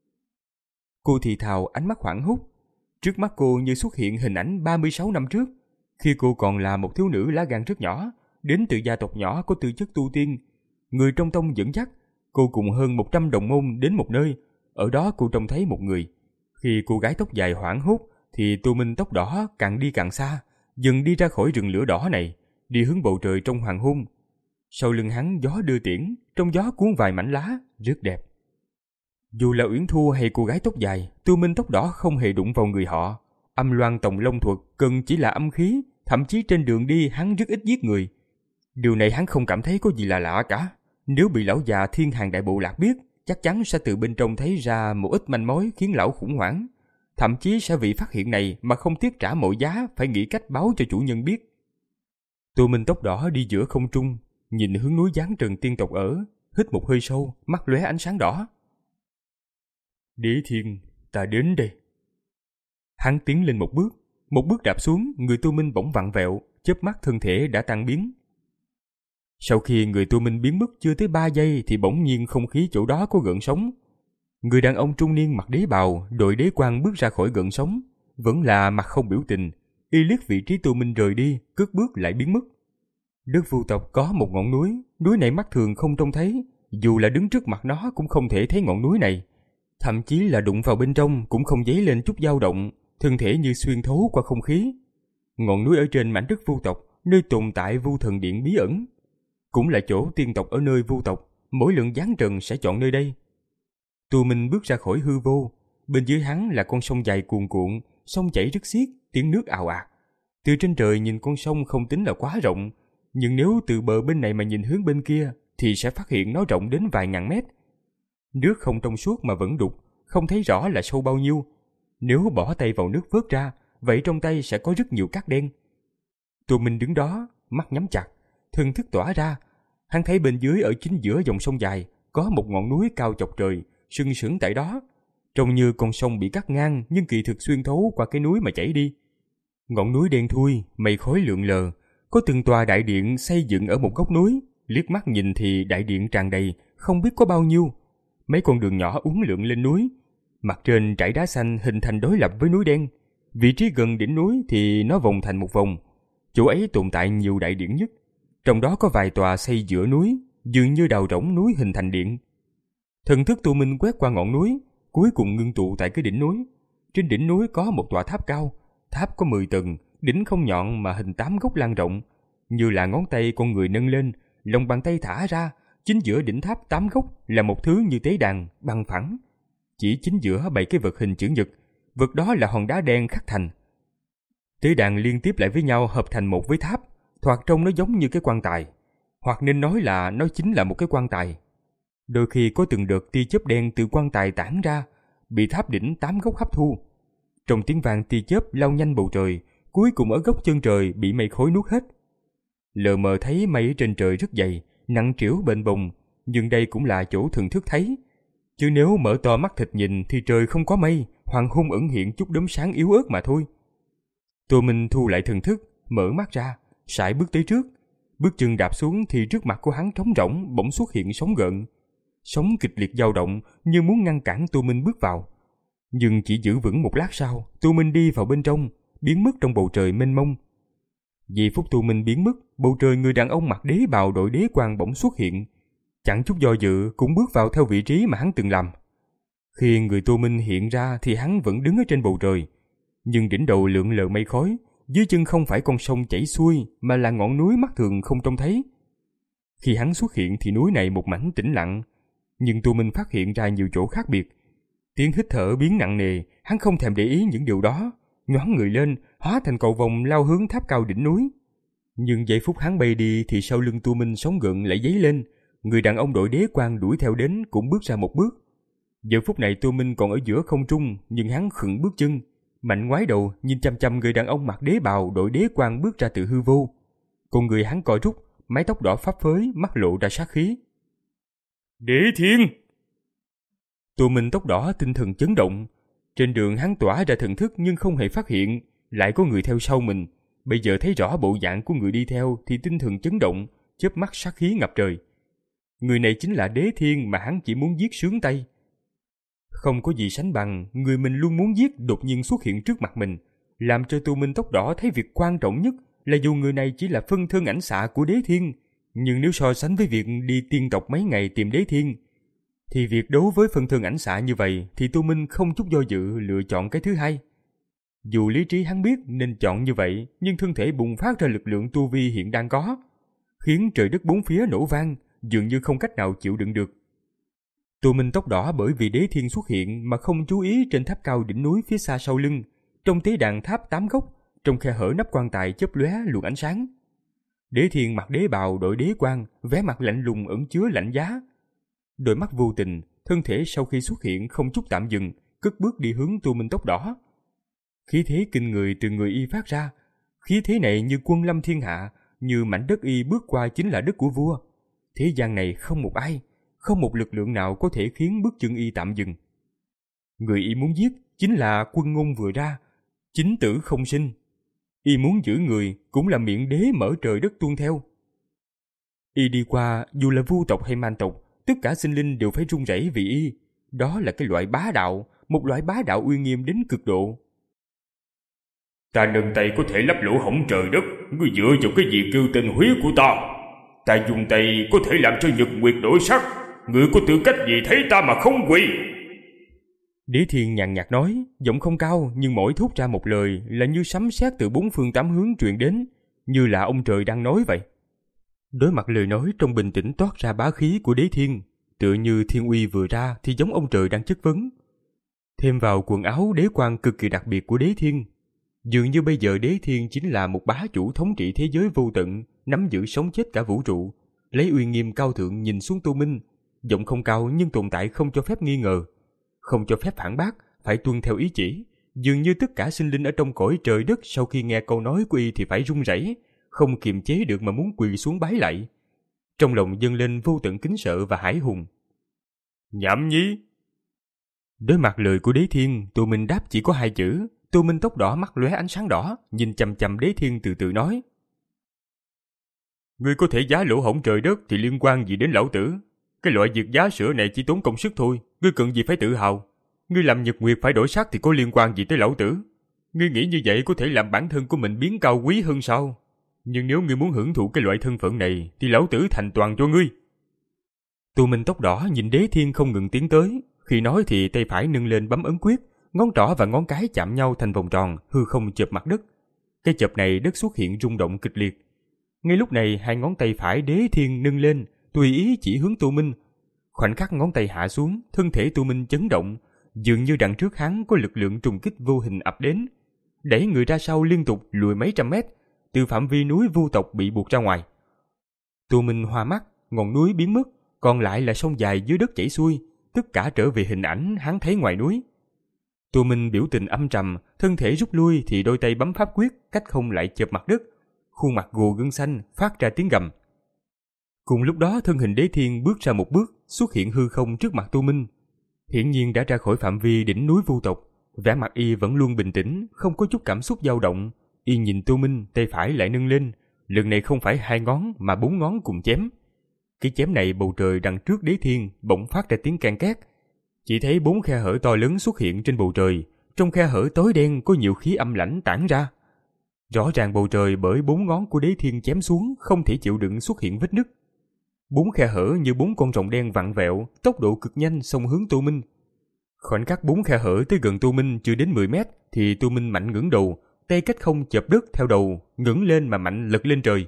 Cô thì thào, ánh mắt hoảng hốt. Trước mắt cô như xuất hiện hình ảnh ba mươi sáu năm trước, khi cô còn là một thiếu nữ lá gan rất nhỏ, đến từ gia tộc nhỏ có tư chất tu tiên. Người trong tông dẫn dắt, cô cùng hơn một trăm đồng môn đến một nơi, ở đó cô trông thấy một người. Khi cô gái tóc dài hoảng hốt, thì Tô Minh tóc đỏ càng đi càng xa, dần đi ra khỏi rừng lửa đỏ này, đi hướng bầu trời trong hoàng hôn. Sau lưng hắn gió đưa tiễn, trong gió cuốn vài mảnh lá, rất đẹp. Dù là Uyển Thu hay cô gái tóc dài, Tô Minh tóc đỏ không hề đụng vào người họ. Âm loan tòng long thuật cần chỉ là âm khí, thậm chí trên đường đi hắn rất ít giết người. Điều này hắn không cảm thấy có gì là lạ cả. Nếu bị lão già Thiên Hàng Đại Bộ Lạc biết, chắc chắn sẽ từ bên trong thấy ra một ít manh mối khiến lão khủng hoảng. Thậm chí sẽ vì phát hiện này mà không tiếc trả mọi giá phải nghĩ cách báo cho chủ nhân biết. Tô Minh tóc đỏ đi giữa không trung, nhìn hướng núi Giáng Trần tiên tộc ở, hít một hơi sâu, mắt lóe ánh sáng đỏ. Đế Thiên, ta đến đây. Hắn tiến lên một bước, một bước đạp xuống, người Tu Minh bỗng vặn vẹo, chớp mắt thân thể đã tan biến. Sau khi người Tu Minh biến mất chưa tới ba giây thì bỗng nhiên không khí chỗ đó có gợn sóng. Người đàn ông trung niên mặc đế bào, đội đế quang bước ra khỏi gợn sóng, vẫn là mặt không biểu tình, y liếc vị trí Tu Minh rời đi, cất bước lại biến mất. Đất Vu tộc có một ngọn núi, núi này mắt thường không trông thấy, dù là đứng trước mặt nó cũng không thể thấy ngọn núi này. Thậm chí là đụng vào bên trong cũng không dấy lên chút dao động, thân thể như xuyên thấu qua không khí. Ngọn núi ở trên mảnh đất Vu tộc, nơi tồn tại Vu thần điện bí ẩn. Cũng là chỗ tiên tộc ở nơi Vu tộc, mỗi lần giáng trần sẽ chọn nơi đây. Tu Minh bước ra khỏi hư vô, bên dưới hắn là con sông dài cuồn cuộn, sông chảy rất xiết, tiếng nước ào ạt. Từ trên trời nhìn con sông không tính là quá rộng, nhưng nếu từ bờ bên này mà nhìn hướng bên kia thì sẽ phát hiện nó rộng đến vài ngàn mét. Nước không trong suốt mà vẫn đục, không thấy rõ là sâu bao nhiêu. Nếu bỏ tay vào nước vớt ra, vậy trong tay sẽ có rất nhiều cát đen. Tu Minh đứng đó, mắt nhắm chặt, thần thức tỏa ra. Hắn thấy bên dưới ở chính giữa dòng sông dài có một ngọn núi cao chọc trời, sừng sững tại đó. Trông như con sông bị cắt ngang nhưng kỳ thực xuyên thấu qua cái núi mà chảy đi. Ngọn núi đen thui, mây khói lượn lờ, có từng tòa đại điện xây dựng ở một góc núi. Liếc mắt nhìn thì đại điện tràn đầy, không biết có bao nhiêu. Mấy con đường nhỏ uốn lượn lên núi, mặt trên trải đá xanh hình thành đối lập với núi đen. Vị trí gần đỉnh núi thì nó vòng thành một vòng. Chỗ ấy tồn tại nhiều đại điện nhất, trong đó có vài tòa xây giữa núi, dường như đào rỗng núi hình thành điện. Thần thức Tu Minh quét qua ngọn núi, cuối cùng ngưng tụ tại cái đỉnh núi. Trên đỉnh núi có một tòa tháp cao, tháp có mười tầng, đỉnh không nhọn mà hình tám góc lan rộng, như là ngón tay con người nâng lên, lòng bàn tay thả ra, chính giữa đỉnh tháp tám góc là một thứ như tế đàn bằng phẳng. Chỉ chính giữa bày cái vật hình chữ nhật, vật đó là hòn đá đen khắc thành. Tế đàn liên tiếp lại với nhau hợp thành một với tháp, thoạt trông nó giống như cái quan tài, hoặc nên nói là nó chính là một cái quan tài. Đôi khi có từng đợt tia chớp đen từ quan tài tản ra, bị tháp đỉnh tám góc hấp thu. Trong tiếng vang tia chớp lao nhanh bầu trời, cuối cùng ở góc chân trời bị mây khói nuốt hết. Lờ mờ thấy mây ở trên trời rất dày, nặng trĩu bền bồng, nhưng đây cũng là chỗ thần thức thấy. Chứ nếu mở to mắt thịt nhìn thì trời không có mây, hoàng hôn ẩn hiện chút đốm sáng yếu ớt mà thôi. Tô Minh thu lại thần thức, mở mắt ra, sải bước tới trước. Bước chân đạp xuống thì trước mặt của hắn trống rỗng, bỗng xuất hiện sóng gợn. Sóng kịch liệt dao động như muốn ngăn cản Tô Minh bước vào. Nhưng chỉ giữ vững một lát sau, Tô Minh đi vào bên trong, biến mất trong bầu trời mênh mông. Vì phút Tô Minh biến mất, bầu trời người đàn ông mặc đế bào đội đế quang bỗng xuất hiện. Chẳng chút do dự cũng bước vào theo vị trí mà hắn từng làm. Khi người Tô Minh hiện ra thì hắn vẫn đứng ở trên bầu trời, nhưng đỉnh đầu lượn lờ mây khói, dưới chân không phải con sông chảy xuôi mà là ngọn núi mắt thường không trông thấy. Khi hắn xuất hiện thì núi này một mảnh tĩnh lặng, nhưng Tô Minh phát hiện ra nhiều chỗ khác biệt. Tiếng hít thở biến nặng nề, hắn không thèm để ý những điều đó, nhoáng người lên, hóa thành cầu vồng lao hướng tháp cao đỉnh núi. Nhưng giây phút hắn bay đi thì sau lưng Tô Minh sóng gợn lại dấy lên, người đàn ông đội đế quang đuổi theo đến cũng bước ra một bước. Giờ phút này Tô Minh còn ở giữa không trung, nhưng hắn khựng bước chân, mạnh ngoái đầu nhìn chăm chăm người đàn ông mặc đế bào đội đế quang bước ra từ hư vô. Con người hắn co rút, mái tóc đỏ phấp phới, mắt lộ ra sát khí. Đế Thiên! Tô Minh tóc đỏ tinh thần chấn động. Trên đường hắn tỏa ra thần thức nhưng không hề phát hiện lại có người theo sau mình. Bây giờ thấy rõ bộ dạng của người đi theo thì tinh thần chấn động, chớp mắt sát khí ngập trời. Người này chính là Đế Thiên mà hắn chỉ muốn giết sướng tay. Không có gì sánh bằng, người mình luôn muốn giết đột nhiên xuất hiện trước mặt mình, làm cho Tô Minh tóc đỏ thấy việc quan trọng nhất là dù người này chỉ là phân thân ảnh xạ của Đế Thiên, nhưng nếu so sánh với việc đi tiên tộc mấy ngày tìm Đế Thiên, thì việc đấu với phân thân ảnh xạ như vậy thì Tô Minh không chút do dự lựa chọn cái thứ hai. Dù lý trí hắn biết nên chọn như vậy, nhưng thân thể bùng phát ra lực lượng tu vi hiện đang có, khiến trời đất bốn phía nổ vang, dường như không cách nào chịu đựng được. Tô Minh tóc đỏ bởi vì Đế Thiên xuất hiện mà không chú ý trên tháp cao đỉnh núi phía xa sau lưng, trong tế đàn tháp tám góc, trong khe hở nắp quan tài chớp lóe luồng ánh sáng. Đế Thiên mặc đế bào đội đế quang, vẻ mặt lạnh lùng ẩn chứa lạnh giá. Đôi mắt vô tình, thân thể sau khi xuất hiện không chút tạm dừng, cất bước đi hướng Tô Minh tóc đỏ. Khí thế kinh người từ người y phát ra, khí thế này như quân lâm thiên hạ, như mảnh đất y bước qua chính là đất của vua. Thế gian này không một ai, không một lực lượng nào có thể khiến bước chân y tạm dừng. Người y muốn giết chính là Quân Ngôn vừa ra, chính tử không sinh. Y muốn giữ người cũng là miệng đế mở trời đất tuân theo. Y đi qua, dù là vu tộc hay man tộc, tất cả sinh linh đều phải run rẩy vì y. Đó là cái loại bá đạo, một loại bá đạo uy nghiêm đến cực độ. Ta nâng tay có thể lấp lỗ hổng trời đất, ngươi dựa vào cái gì kêu tên huyết của ta? Ta dùng tay có thể làm cho nhật nguyệt đổi sắc, ngươi có tư cách gì thấy ta mà không quỳ? Đế Thiên nhàn nhạt nói, giọng không cao nhưng mỗi thốt ra một lời là như sấm sét từ bốn phương tám hướng truyền đến, như là ông trời đang nói vậy. Đối mặt lời nói trong bình tĩnh toát ra bá khí của Đế Thiên, tựa như thiên uy vừa ra thì giống ông trời đang chất vấn. Thêm vào quần áo đế quan cực kỳ đặc biệt của Đế Thiên, dường như bây giờ Đế Thiên chính là một bá chủ thống trị thế giới vô tận, nắm giữ sống chết cả vũ trụ, lấy uy nghiêm cao thượng nhìn xuống Tô Minh, giọng không cao nhưng tồn tại không cho phép nghi ngờ, không cho phép phản bác, phải tuân theo ý chỉ. Dường như tất cả sinh linh ở trong cõi trời đất sau khi nghe câu nói của y thì phải run rẩy, không kiềm chế được mà muốn quỳ xuống bái lạy. Trong lòng dâng lên vô tận kính sợ và hải hùng. Nhảm nhí. Đối mặt lời của Đế Thiên, Tô Minh đáp chỉ có hai chữ. Tô Minh tóc đỏ mắt lóe ánh sáng đỏ, nhìn chằm chằm Đế Thiên từ từ nói: Ngươi có thể giá lỗ hổng trời đất thì liên quan gì đến lão tử? Cái loại việc giá sữa này chỉ tốn công sức thôi, ngươi cần gì phải tự hào? Ngươi làm nhật nguyệt phải đổi sắc thì có liên quan gì tới lão tử? Ngươi nghĩ như vậy có thể làm bản thân của mình biến cao quý hơn sao? Nhưng nếu ngươi muốn hưởng thụ cái loại thân phận này thì lão tử thành toàn cho ngươi. Tô Minh tóc đỏ nhìn Đế Thiên không ngừng tiến tới, khi nói thì tay phải nâng lên bấm ấn quyết, ngón trỏ và ngón cái chạm nhau thành vòng tròn, hư không chộp mặt đất. Cái chộp này đất xuất hiện rung động kịch liệt. Ngay lúc này hai ngón tay phải Đế Thiên nâng lên, tùy ý chỉ hướng Tô Minh. Khoảnh khắc ngón tay hạ xuống, thân thể Tô Minh chấn động, dường như đằng trước hắn có lực lượng trùng kích vô hình ập đến, đẩy người ra sau liên tục lùi mấy trăm mét, từ phạm vi núi vu tộc bị buộc ra ngoài. Tô Minh hoa mắt, ngọn núi biến mất, còn lại là sông dài dưới đất chảy xuôi, tất cả trở về hình ảnh hắn thấy ngoài núi. Tô Minh biểu tình âm trầm, thân thể rút lui thì đôi tay bấm pháp quyết, cách không lại chộp mặt đất, khuôn mặt gồ gân xanh phát ra tiếng gầm. Cùng lúc đó thân hình Đế Thiên bước ra một bước, xuất hiện hư không trước mặt Tô Minh. Hiển nhiên đã ra khỏi phạm vi đỉnh núi vu tộc, vẻ mặt y vẫn luôn bình tĩnh, không có chút cảm xúc dao động. Y nhìn Tô Minh, tay phải lại nâng lên, lần này không phải hai ngón mà bốn ngón cùng chém. Cái chém này bầu trời đằng trước Đế Thiên bỗng phát ra tiếng can két. Chỉ thấy bốn khe hở to lớn xuất hiện trên bầu trời, trong khe hở tối đen có nhiều khí âm lãnh tản ra. Rõ ràng bầu trời bởi bốn ngón của Đế Thiên chém xuống không thể chịu đựng xuất hiện vết nứt. Bốn khe hở như bốn con rồng đen vặn vẹo, tốc độ cực nhanh xông hướng Tô Minh. Khoảnh khắc bốn khe hở tới gần Tô Minh chưa đến mười mét thì Tô Minh mạnh ngẩng đầu, tay cách không chộp đất theo đầu, ngẩng lên mà mạnh lật lên trời.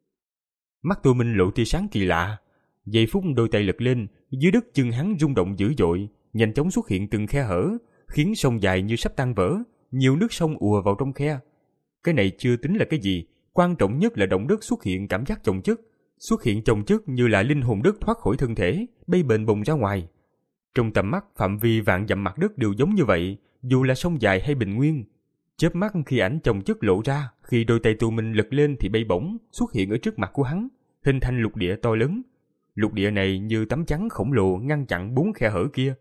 Mắt Tô Minh lộ tia sáng kỳ lạ, giây phút đôi tay lật lên, dưới đất chân hắn rung động dữ dội, nhanh chóng xuất hiện từng khe hở, khiến sông dài như sắp tan vỡ, nhiều nước sông ùa vào trong khe. Cái này chưa tính là cái gì, quan trọng nhất là động đất xuất hiện cảm giác chồng chất, xuất hiện chồng chất như là linh hồn đất thoát khỏi thân thể, bay bềnh bồng ra ngoài. Trong tầm mắt phạm vi vạn dặm mặt đất đều giống như vậy, dù là sông dài hay bình nguyên. Chớp mắt khi ảnh chồng chất lộ ra, khi đôi tay Tô Minh lật lên thì bay bổng xuất hiện ở trước mặt của hắn, hình thành lục địa to lớn. Lục địa này như tấm chắn khổng lồ ngăn chặn bốn khe hở kia.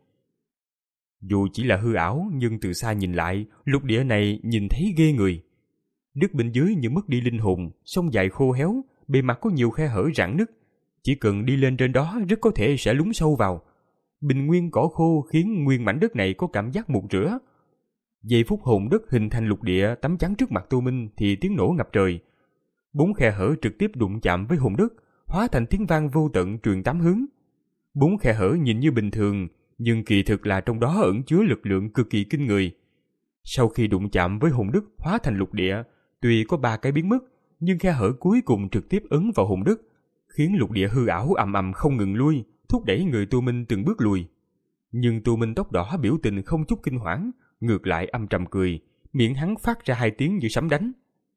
Dù chỉ là hư ảo nhưng từ xa nhìn lại, lục địa này nhìn thấy ghê người. Đất bên dưới như mất đi linh hồn, sông dài khô héo, bề mặt có nhiều khe hở rạn nứt. Chỉ cần đi lên trên đó rất có thể sẽ lún sâu vào. Bình nguyên cỏ khô khiến nguyên mảnh đất này có cảm giác mục rửa. Giây phút hồn đất hình thành lục địa tấm chắn trước mặt Tô Minh thì tiếng nổ ngập trời. Bốn khe hở trực tiếp đụng chạm với hồn đất, hóa thành tiếng vang vô tận truyền tám hướng. Bốn khe hở nhìn như bình thường, nhưng kỳ thực là trong đó ẩn chứa lực lượng cực kỳ kinh người. Sau khi đụng chạm với hồn đất hóa thành lục địa, tuy có ba cái biến mất, nhưng khe hở cuối cùng trực tiếp ấn vào hồn đất, khiến lục địa hư ảo ầm ầm không ngừng lui, thúc đẩy người Tô Minh từng bước lùi. Nhưng Tô Minh tóc đỏ biểu tình không chút kinh hoảng, ngược lại âm trầm cười, miệng hắn phát ra hai tiếng như sấm đánh.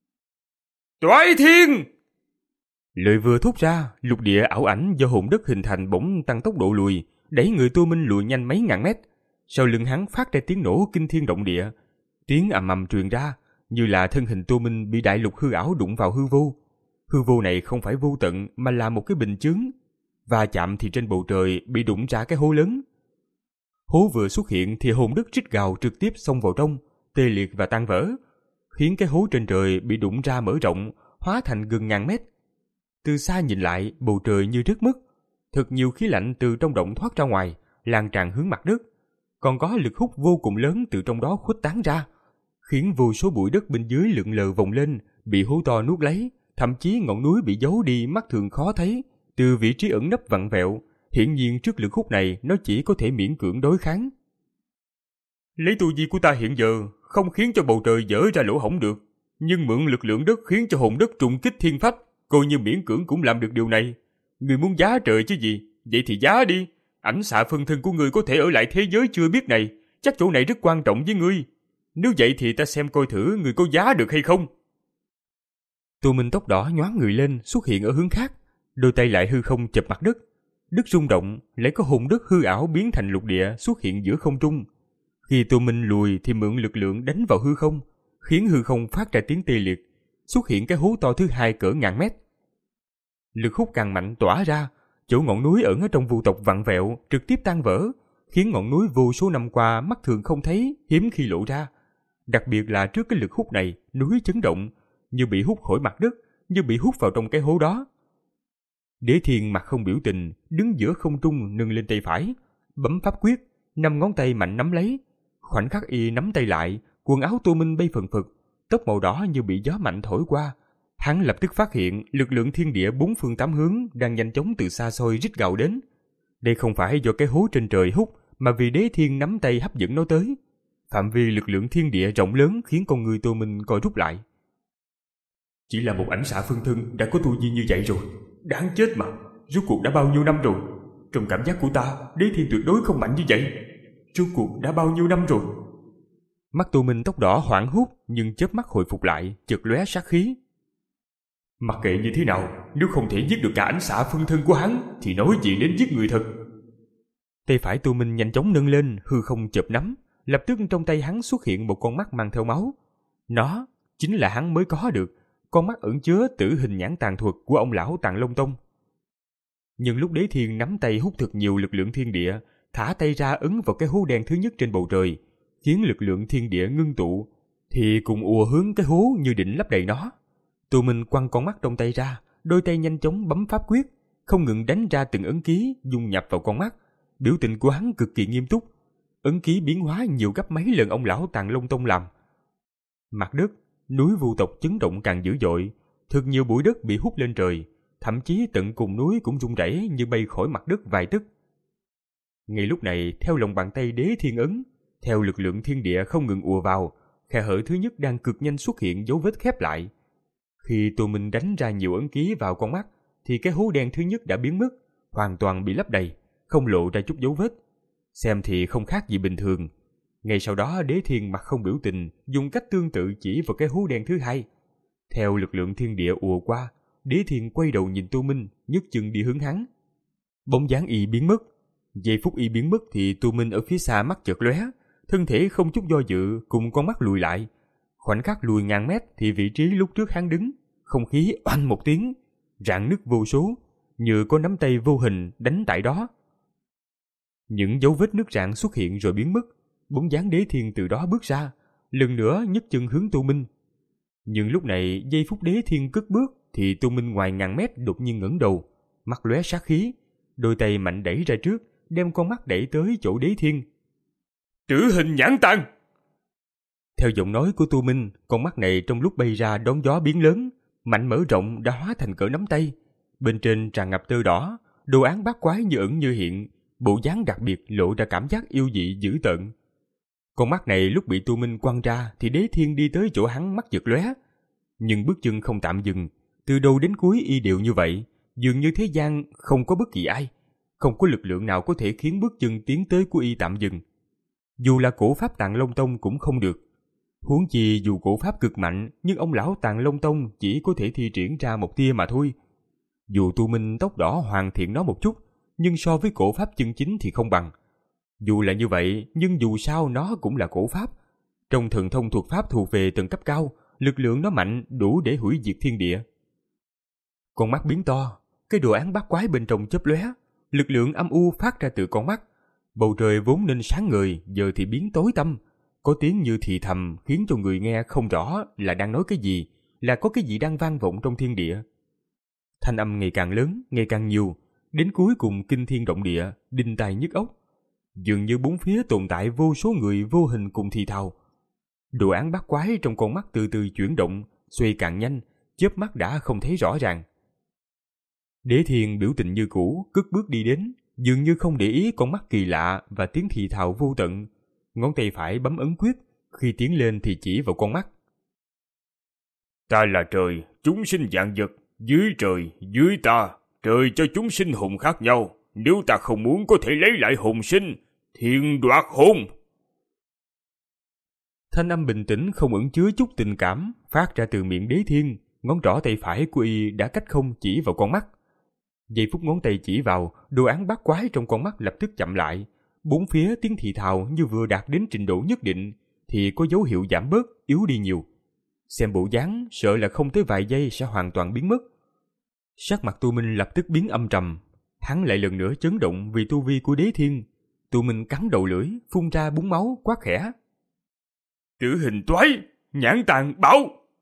Toái thiên! Lời vừa thốt ra, lục địa ảo ảnh do hồn đất hình thành bỗng tăng tốc độ lùi, đẩy người Tô Minh lùi nhanh mấy ngàn mét. Sau lưng hắn phát ra tiếng nổ kinh thiên động địa, tiếng ầm ầm truyền ra, như là thân hình Tô Minh bị đại lục hư ảo đụng vào hư vô. Hư vô này không phải vô tận mà là một cái bình chướng, và chạm thì trên bầu trời bị đụng ra cái hố lớn. Hố vừa xuất hiện thì hồn đất rít gào trực tiếp xông vào trong, tê liệt và tan vỡ, khiến cái hố trên trời bị đụng ra mở rộng, hóa thành gần ngàn mét. Từ xa nhìn lại, bầu trời như rớt mất. Thật nhiều khí lạnh từ trong động thoát ra ngoài, lan tràn hướng mặt đất. Còn có lực hút vô cùng lớn từ trong đó khuếch tán ra, khiến vô số bụi đất bên dưới lượn lờ vòng lên, bị hố to nuốt lấy. Thậm chí ngọn núi bị giấu đi mắt thường khó thấy, từ vị trí ẩn nấp vặn vẹo. Hiển nhiên trước lực hút này nó chỉ có thể miễn cưỡng đối kháng. Lấy tu vi của ta hiện giờ không khiến cho bầu trời dở ra lỗ hổng được, nhưng mượn lực lượng đất khiến cho hồn đất trùng kích thiên phách, coi như miễn cưỡng cũng làm được điều này. Người muốn giá trời chứ gì, vậy thì giá đi. Ảnh xạ phân thân của ngươi có thể ở lại thế giới chưa biết này, chắc chỗ này rất quan trọng với ngươi. Nếu vậy thì ta xem coi thử ngươi có giá được hay không. Tô Minh tóc đỏ nhoáng người lên xuất hiện ở hướng khác, đôi tay lại hư không chụp mặt đất. Đất rung động, lại có hồn đất hư ảo biến thành lục địa xuất hiện giữa không trung. Khi Tô Minh lùi thì mượn lực lượng đánh vào hư không, khiến hư không phát ra tiếng tê liệt, xuất hiện cái hố to thứ hai cỡ ngàn mét. Lực hút càng mạnh tỏa ra, chỗ ngọn núi ẩn ở trong vu tộc vặn vẹo trực tiếp tan vỡ, khiến ngọn núi vô số năm qua mắt thường không thấy hiếm khi lộ ra. Đặc biệt là trước cái lực hút này, núi chấn động, như bị hút khỏi mặt đất, như bị hút vào trong cái hố đó. Đế Thiên mặt không biểu tình, đứng giữa không trung nâng lên tay phải, bấm pháp quyết, năm ngón tay mạnh nắm lấy. Khoảnh khắc y nắm tay lại, quần áo Tô Minh bay phần phật, tóc màu đỏ như bị gió mạnh thổi qua. Hắn lập tức phát hiện lực lượng thiên địa bốn phương tám hướng đang nhanh chóng từ xa xôi rít gào đến. Đây không phải do cái hố trên trời hút, mà vì Đế Thiên nắm tay hấp dẫn nó tới. Phạm vi lực lượng thiên địa rộng lớn khiến con người Tô Minh co rút lại. Chỉ là một ảnh xạ phân thân đã có tu vi như vậy rồi, đáng chết mà. Rốt cuộc đã bao nhiêu năm rồi? Trong cảm giác của ta, Đế Thiên tuyệt đối không mạnh như vậy. Rốt cuộc đã bao nhiêu năm rồi? Mắt Tô Minh tóc đỏ hoảng hốt, nhưng chớp mắt hồi phục lại, chợt lóe sát khí. Mặc kệ như thế nào, nếu không thể giết được cả ảnh xạ phân thân của hắn, thì nói gì đến giết người thật. Tay phải Tô Minh nhanh chóng nâng lên, hư không chộp nắm, lập tức trong tay hắn xuất hiện một con mắt mang theo máu. Nó chính là hắn mới có được, con mắt ẩn chứa tử hình nhãn tàn thuật của ông lão Tàng Long Tông. Nhưng lúc Đế Thiên nắm tay hút thật nhiều lực lượng thiên địa, thả tay ra ấn vào cái hố đen thứ nhất trên bầu trời, khiến lực lượng thiên địa ngưng tụ, thì cùng ùa hướng cái hố như định lấp đầy nó. Tô Minh quăng con mắt trong tay ra, đôi tay nhanh chóng bấm pháp quyết, không ngừng đánh ra từng ấn ký dung nhập vào con mắt. Biểu tình của hắn cực kỳ nghiêm túc, ấn ký biến hóa nhiều gấp mấy lần ông lão Tàng Long Tông làm. Mặt đất, núi vu tộc chấn động càng dữ dội, thật nhiều bụi đất bị hút lên trời, thậm chí tận cùng núi cũng rung rẩy như bay khỏi mặt đất vài tấc. Ngay lúc này, theo lòng bàn tay Đế Thiên ấn, theo lực lượng thiên địa không ngừng ùa vào, khe hở thứ nhất đang cực nhanh xuất hiện dấu vết khép lại. Khi Tô Minh đánh ra nhiều ấn ký vào con mắt, thì cái hố đen thứ nhất đã biến mất, hoàn toàn bị lấp đầy, không lộ ra chút dấu vết. Xem thì không khác gì bình thường. Ngay sau đó Đế Thiên mặt không biểu tình, dùng cách tương tự chỉ vào cái hố đen thứ hai. Theo lực lượng thiên địa ùa qua, Đế Thiên quay đầu nhìn Tô Minh, nhấc chân đi hướng hắn. Bóng dáng y biến mất. Giây phút y biến mất thì Tô Minh ở phía xa mắt chợt lóe, thân thể không chút do dự cùng con mắt lùi lại. Khoảnh khắc lùi ngàn mét thì vị trí lúc trước hắn đứng, không khí oanh một tiếng, rạn nứt vô số, như có nắm tay vô hình đánh tại đó. Những dấu vết nứt rạn xuất hiện rồi biến mất, bóng dáng Đế Thiên từ đó bước ra, lần nữa nhấc chân hướng Tô Minh. Nhưng lúc này giây phút Đế Thiên cất bước thì Tô Minh ngoài ngàn mét đột nhiên ngẩng đầu, mắt lóe sát khí, đôi tay mạnh đẩy ra trước, đem con mắt đẩy tới chỗ Đế Thiên. Tử hình nhãn tàn! Theo giọng nói của Tô Minh, con mắt này trong lúc bay ra đón gió biến lớn, mạnh mở rộng đã hóa thành cỡ nắm tay. Bên trên tràn ngập tơ đỏ, đồ án bát quái như ẩn như hiện, bộ dáng đặc biệt lộ ra cảm giác yêu dị dữ tợn. Con mắt này lúc bị Tô Minh quăng ra thì Đế Thiên đi tới chỗ hắn mắt giật lóe. Nhưng bước chân không tạm dừng, từ đầu đến cuối y đều như vậy, dường như thế gian không có bất kỳ ai, không có lực lượng nào có thể khiến bước chân tiến tới của y tạm dừng. Dù là cổ pháp Tàng Long Tông cũng không được. Huống chi dù cổ pháp cực mạnh, nhưng ông lão Tàng Long Tông chỉ có thể thi triển ra một tia mà thôi. Dù Tô Minh tóc đỏ hoàn thiện nó một chút, nhưng so với cổ pháp chân chính thì không bằng. Dù là như vậy, nhưng dù sao nó cũng là cổ pháp. Trong thần thông thuộc pháp thuộc về tầng cấp cao, lực lượng nó mạnh đủ để hủy diệt thiên địa. Con mắt biến to, cái đồ án bát quái bên trong chớp lóe, lực lượng âm u phát ra từ con mắt. Bầu trời vốn nên sáng ngời, giờ thì biến tối tăm. Có tiếng như thì thầm khiến cho người nghe không rõ là đang nói cái gì, là có cái gì đang vang vọng trong thiên địa. Thanh âm ngày càng lớn, ngày càng nhiều, đến cuối cùng kinh thiên động địa, đinh tai nhức óc. Dường như bốn phía tồn tại vô số người vô hình cùng thì thào. Đồ án bắt quái trong con mắt từ từ chuyển động, xoay càng nhanh, chớp mắt đã không thấy rõ ràng. Đế Thiên biểu tình như cũ, cất bước đi đến, dường như không để ý con mắt kỳ lạ và tiếng thì thào vô tận. Ngón tay phải bấm ấn quyết, khi tiến lên thì chỉ vào con mắt. Ta là trời, chúng sinh vạn vật, dưới trời, dưới ta, trời cho chúng sinh hồn khác nhau. Nếu ta không muốn có thể lấy lại hồn sinh, thiên đoạt hồn. Thanh âm bình tĩnh không ẩn chứa chút tình cảm, phát ra từ miệng Đế Thiên, ngón trỏ tay phải của y đã cách không chỉ vào con mắt. Giây phút ngón tay chỉ vào, đồ án bát quái trong con mắt lập tức chậm lại. Bốn phía tiếng thì thào như vừa đạt đến trình độ nhất định, thì có dấu hiệu giảm bớt, yếu đi nhiều. Xem bộ dáng, sợ là không tới vài giây sẽ hoàn toàn biến mất. Sắc mặt Tu Minh lập tức biến âm trầm. Hắn lại lần nữa chấn động vì tu vi của Đế Thiên. Tu Minh cắn đầu lưỡi, phun ra búng máu, quát khẽ. Tử hình toái, nhãn tàn bảo.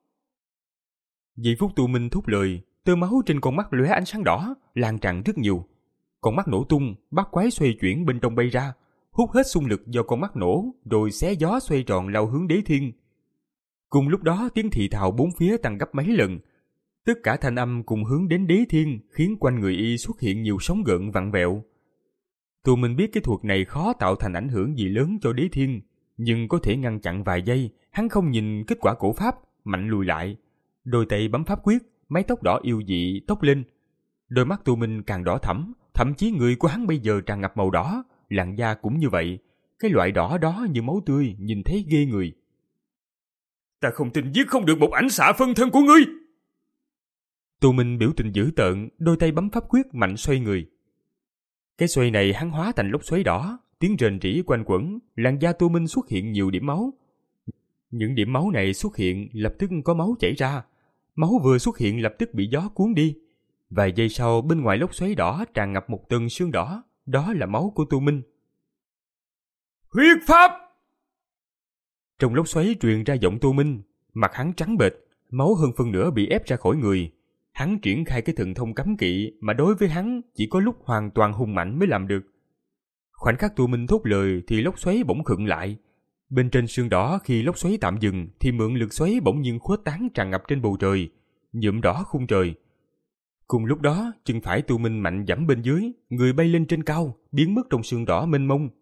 Giây phút Tu Minh thốt lời, tơ máu trên con mắt lóe ánh sáng đỏ, lan tràn rất nhiều. Con mắt nổ tung, bát quái xoay chuyển bên trong bay ra, hút hết xung lực do con mắt nổ, rồi xé gió xoay tròn lao hướng Đế Thiên. Cùng lúc đó tiếng thì thào bốn phía tăng gấp mấy lần. Tất cả thanh âm cùng hướng đến Đế Thiên, khiến quanh người y xuất hiện nhiều sóng gợn vặn vẹo. Tụi mình biết cái thuật này khó tạo thành ảnh hưởng gì lớn cho Đế Thiên, nhưng có thể ngăn chặn vài giây. Hắn không nhìn kết quả cổ pháp, mạnh lùi lại. Đôi tay bấm pháp quyết, mái tóc đỏ yêu dị tóc lên. Đôi mắt Tu Minh càng đỏ thẫm, thậm chí người của hắn bây giờ tràn ngập màu đỏ, làn da cũng như vậy. Cái loại đỏ đó như máu tươi, nhìn thấy ghê người. Ta không tin giết không được một ảnh xạ phân thân của ngươi. Tu Minh biểu tình dữ tợn, đôi tay bấm pháp quyết mạnh xoay người. Cái xoay này hắn hóa thành lốc xoáy đỏ, tiếng rền rỉ quanh quẩn, làn da Tu Minh xuất hiện nhiều điểm máu. Những điểm máu này xuất hiện lập tức có máu chảy ra. Máu vừa xuất hiện lập tức bị gió cuốn đi. Vài giây sau bên ngoài lốc xoáy đỏ tràn ngập một tầng sương đỏ, đó là máu của Tu Minh. Huyết pháp! Trong lốc xoáy truyền ra giọng Tu Minh, mặt hắn trắng bệch, máu hơn phân nửa bị ép ra khỏi người. Hắn triển khai cái thần thông cấm kỵ mà đối với hắn chỉ có lúc hoàn toàn hùng mạnh mới làm được. Khoảnh khắc Tu Minh thốt lời thì lốc xoáy bỗng khựng lại. Bên trên sương đỏ khi lốc xoáy tạm dừng thì mượn lực xoáy bỗng nhiên khuếch tán tràn ngập trên bầu trời, nhuộm đỏ khung trời. Cùng lúc đó, chân phải Tu Minh mạnh giẫm bên dưới, người bay lên trên cao, biến mất trong sương đỏ mênh mông.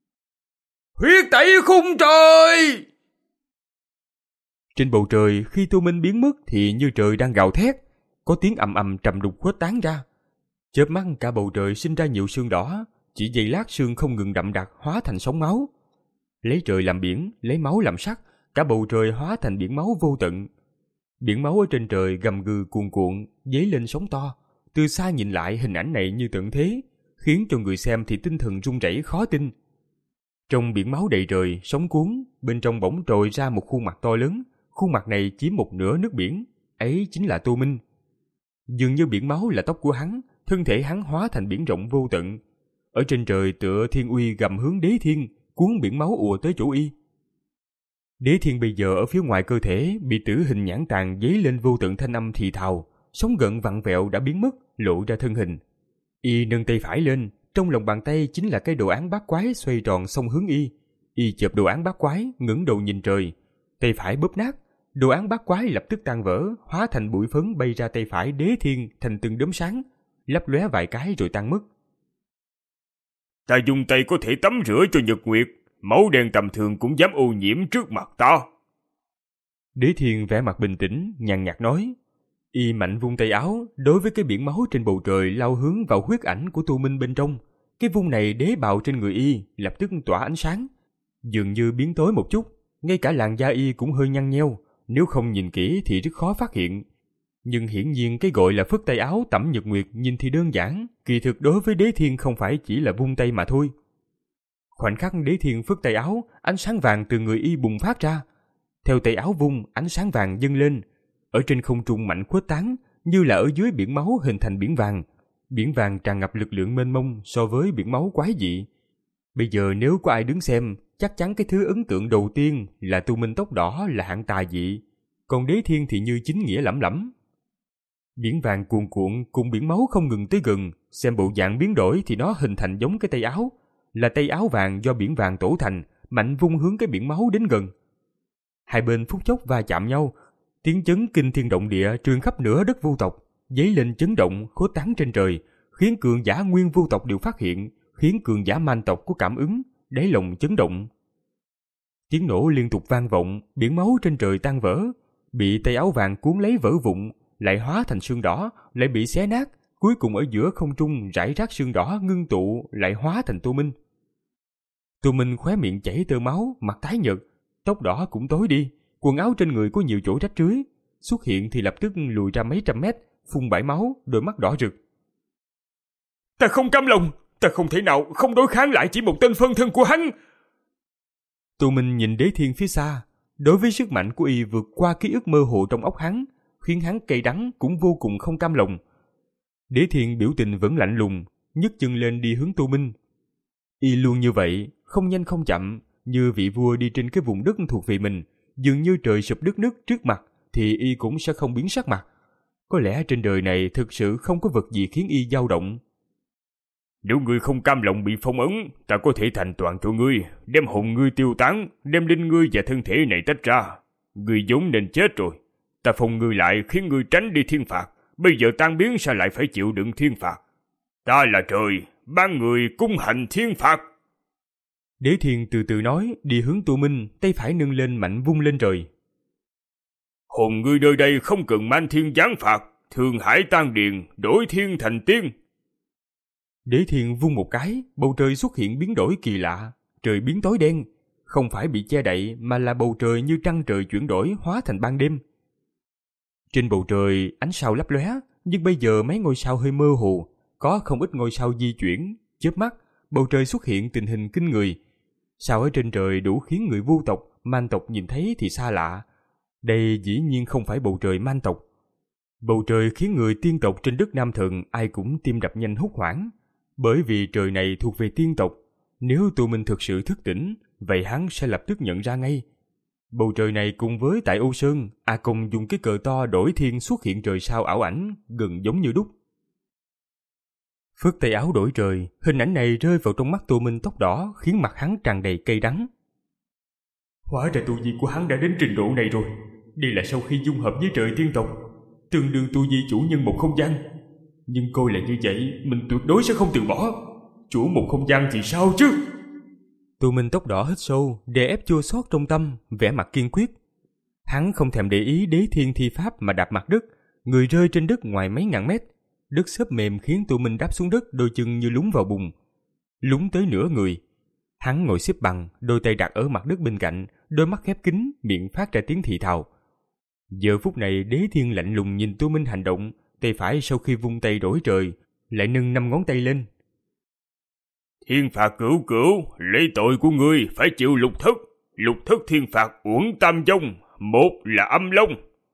Huyết tẩy khung trời! Trên bầu trời khi Tu Minh biến mất thì như trời đang gào thét, có tiếng ầm ầm trầm đục khuếch tán ra. Chớp mắt cả bầu trời sinh ra nhiều sương đỏ, chỉ giây lát sương không ngừng đậm đặc hóa thành sóng máu. Lấy trời làm biển, lấy máu làm sắt, cả bầu trời hóa thành biển máu vô tận. Biển máu ở trên trời gầm gừ cuồn cuộn, dấy lên sóng to. Từ xa nhìn lại hình ảnh này như tận thế, khiến cho người xem thì tinh thần run rẩy khó tin. Trong biển máu đầy trời, sóng cuốn, bên trong bỗng trồi ra một khuôn mặt to lớn. Khuôn mặt này chiếm một nửa nước biển, ấy chính là Tu Minh. Dường như biển máu là tóc của hắn, thân thể hắn hóa thành biển rộng vô tận. Ở trên trời tựa thiên uy gầm hướng Đế Thiên, cuốn biển máu ùa tới chỗ y. Đế Thiên bây giờ ở phía ngoài cơ thể bị tử hình nhãn tàn dấy lên vô tận thanh âm thì thào, sóng gợn vặn vẹo đã biến mất, lộ ra thân hình. Y nâng tay phải lên, trong lòng bàn tay chính là cái đồ án bát quái xoay tròn xông hướng y. Y chộp đồ án bát quái, ngẩng đầu nhìn trời, tay phải bóp nát, đồ án bát quái lập tức tan vỡ, hóa thành bụi phấn bay ra tay phải Đế Thiên thành từng đốm sáng, lấp lóe vài cái rồi tan mất. Ta dùng tay có thể tắm rửa cho nhật nguyệt, máu đen tầm thường cũng dám ô nhiễm trước mặt ta. Đế Thiên vẻ mặt bình tĩnh, nhàn nhạt nói. Y mạnh vung tay áo, đối với cái biển máu trên bầu trời lao hướng vào huyết ảnh của Tu Minh bên trong. Cái vung này đế bào trên người y lập tức tỏa ánh sáng, dường như biến tối một chút, ngay cả làn da y cũng hơi nhăn nheo, nếu không nhìn kỹ thì rất khó phát hiện. Nhưng hiển nhiên cái gọi là phất tay áo tẩm nhật nguyệt nhìn thì đơn giản, kỳ thực đối với Đế Thiên không phải chỉ là vung tay mà thôi. Khoảnh khắc Đế Thiên phất tay áo, ánh sáng vàng từ người y bùng phát ra. Theo tay áo vung, ánh sáng vàng dâng lên, ở trên không trung mạnh khuếch tán, như là ở dưới biển máu hình thành biển vàng. Biển vàng tràn ngập lực lượng mênh mông so với biển máu quái dị. Bây giờ nếu có ai đứng xem, chắc chắn cái thứ ấn tượng đầu tiên là Tu Minh tóc đỏ là hạng tà dị, còn Đế Thiên thì như chính nghĩa lẩm lẩm. Biển vàng cuồn cuộn cùng biển máu không ngừng tới gần, xem bộ dạng biến đổi thì nó hình thành giống cái tay áo, là tay áo vàng do biển vàng tổ thành, mạnh vung hướng cái biển máu đến gần. Hai bên phút chốc va chạm nhau, tiếng chấn kinh thiên động địa truyền khắp nửa đất vô tộc, dấy lên chấn động khối tán trên trời, khiến cường giả nguyên vô tộc đều phát hiện, khiến cường giả man tộc có cảm ứng, đáy lòng chấn động. Tiếng nổ liên tục vang vọng, biển máu trên trời tan vỡ, bị tay áo vàng cuốn lấy vỡ vụn, lại hóa thành xương đỏ, lại bị xé nát, cuối cùng ở giữa không trung rải rác xương đỏ ngưng tụ, lại hóa thành Tô Minh. Tô Minh khóe miệng chảy tơ máu, mặt tái nhợt, tóc đỏ cũng tối đi, quần áo trên người có nhiều chỗ rách rưới, xuất hiện thì lập tức lùi ra mấy trăm mét, phun bãi máu, đôi mắt đỏ rực. Ta không cam lòng, ta không thể nào không đối kháng lại chỉ một tên phân thân của hắn. Tô Minh nhìn Đế Thiên phía xa, đối với sức mạnh của y vượt qua ký ức mơ hồ trong óc hắn, khiến hắn cay đắng cũng vô cùng không cam lòng. Đế Thiên biểu tình vẫn lạnh lùng, nhấc chân lên đi hướng Tô Minh. Y luôn như vậy, không nhanh không chậm, như vị vua đi trên cái vùng đất thuộc về mình, dường như trời sụp đất nứt trước mặt thì y cũng sẽ không biến sắc mặt. Có lẽ trên đời này thực sự không có vật gì khiến y dao động. Nếu ngươi không cam lòng bị phong ấn, ta có thể thành toàn cho ngươi, đem hồn ngươi tiêu tán, đem linh ngươi và thân thể này tách ra. Ngươi vốn nên chết rồi. Ta phong ngươi lại khiến ngươi tránh đi thiên phạt. Bây giờ tan biến sao lại phải chịu đựng thiên phạt? Ta là trời, ban người cung hành thiên phạt. Đế Thiên từ từ nói, đi hướng Tô Minh, tay phải nâng lên mạnh vung lên trời. Hồn ngươi nơi đây không cần man thiên giáng phạt, thường hải tan điền, đổi thiên thành tiên. Đế Thiên vung một cái, bầu trời xuất hiện biến đổi kỳ lạ, trời biến tối đen, không phải bị che đậy mà là bầu trời như trăng trời chuyển đổi hóa thành ban đêm. Trên bầu trời ánh sao lấp lóe, nhưng bây giờ mấy ngôi sao hơi mơ hồ, có không ít ngôi sao di chuyển, chớp mắt, bầu trời xuất hiện tình hình kinh người. Sao ở trên trời đủ khiến người vô tộc, man tộc nhìn thấy thì xa lạ. Đây dĩ nhiên không phải bầu trời man tộc. Bầu trời khiến người tiên tộc trên đất Nam Thần ai cũng tim đập nhanh hốt hoảng. Bởi vì trời này thuộc về tiên tộc, nếu Tô Minh thực sự thức tỉnh, vậy hắn sẽ lập tức nhận ra ngay. Bầu trời này cùng với tại Ô Sơn, A Công dùng cái cờ to đổi thiên xuất hiện trời sao ảo ảnh, gần giống như đúc. Phất tay áo đổi trời, hình ảnh này rơi vào trong mắt Tô Minh tóc đỏ, khiến mặt hắn tràn đầy cay đắng. Hóa ra tu vi của hắn đã đến trình độ này rồi. Đây là sau khi dung hợp với trời tiên tộc, tương đương tu vi chủ nhân một không gian. Nhưng coi là như vậy, mình tuyệt đối sẽ không từ bỏ. Chủ một không gian thì sao chứ? Tô Minh tóc đỏ hít sâu, đè ép chua xót trong tâm, vẻ mặt kiên quyết. Hắn không thèm để ý Đế Thiên thi pháp mà đạp mặt đất, người rơi trên đất ngoài mấy ngàn mét. Đất xốp mềm khiến Tô Minh đáp xuống đất, đôi chân như lún vào bùn, lún tới nửa người. Hắn ngồi xếp bằng, đôi tay đặt ở mặt đất bên cạnh, đôi mắt khép kín, miệng phát ra tiếng thì thào. Giờ phút này Đế Thiên lạnh lùng nhìn Tô Minh hành động, tay phải sau khi vung tay đổi trời, lại nâng năm ngón tay lên. Thiên phạt cửu cửu, lấy tội của ngươi phải chịu lục thức, lục thức thiên phạt uổng tam vong, một là âm long.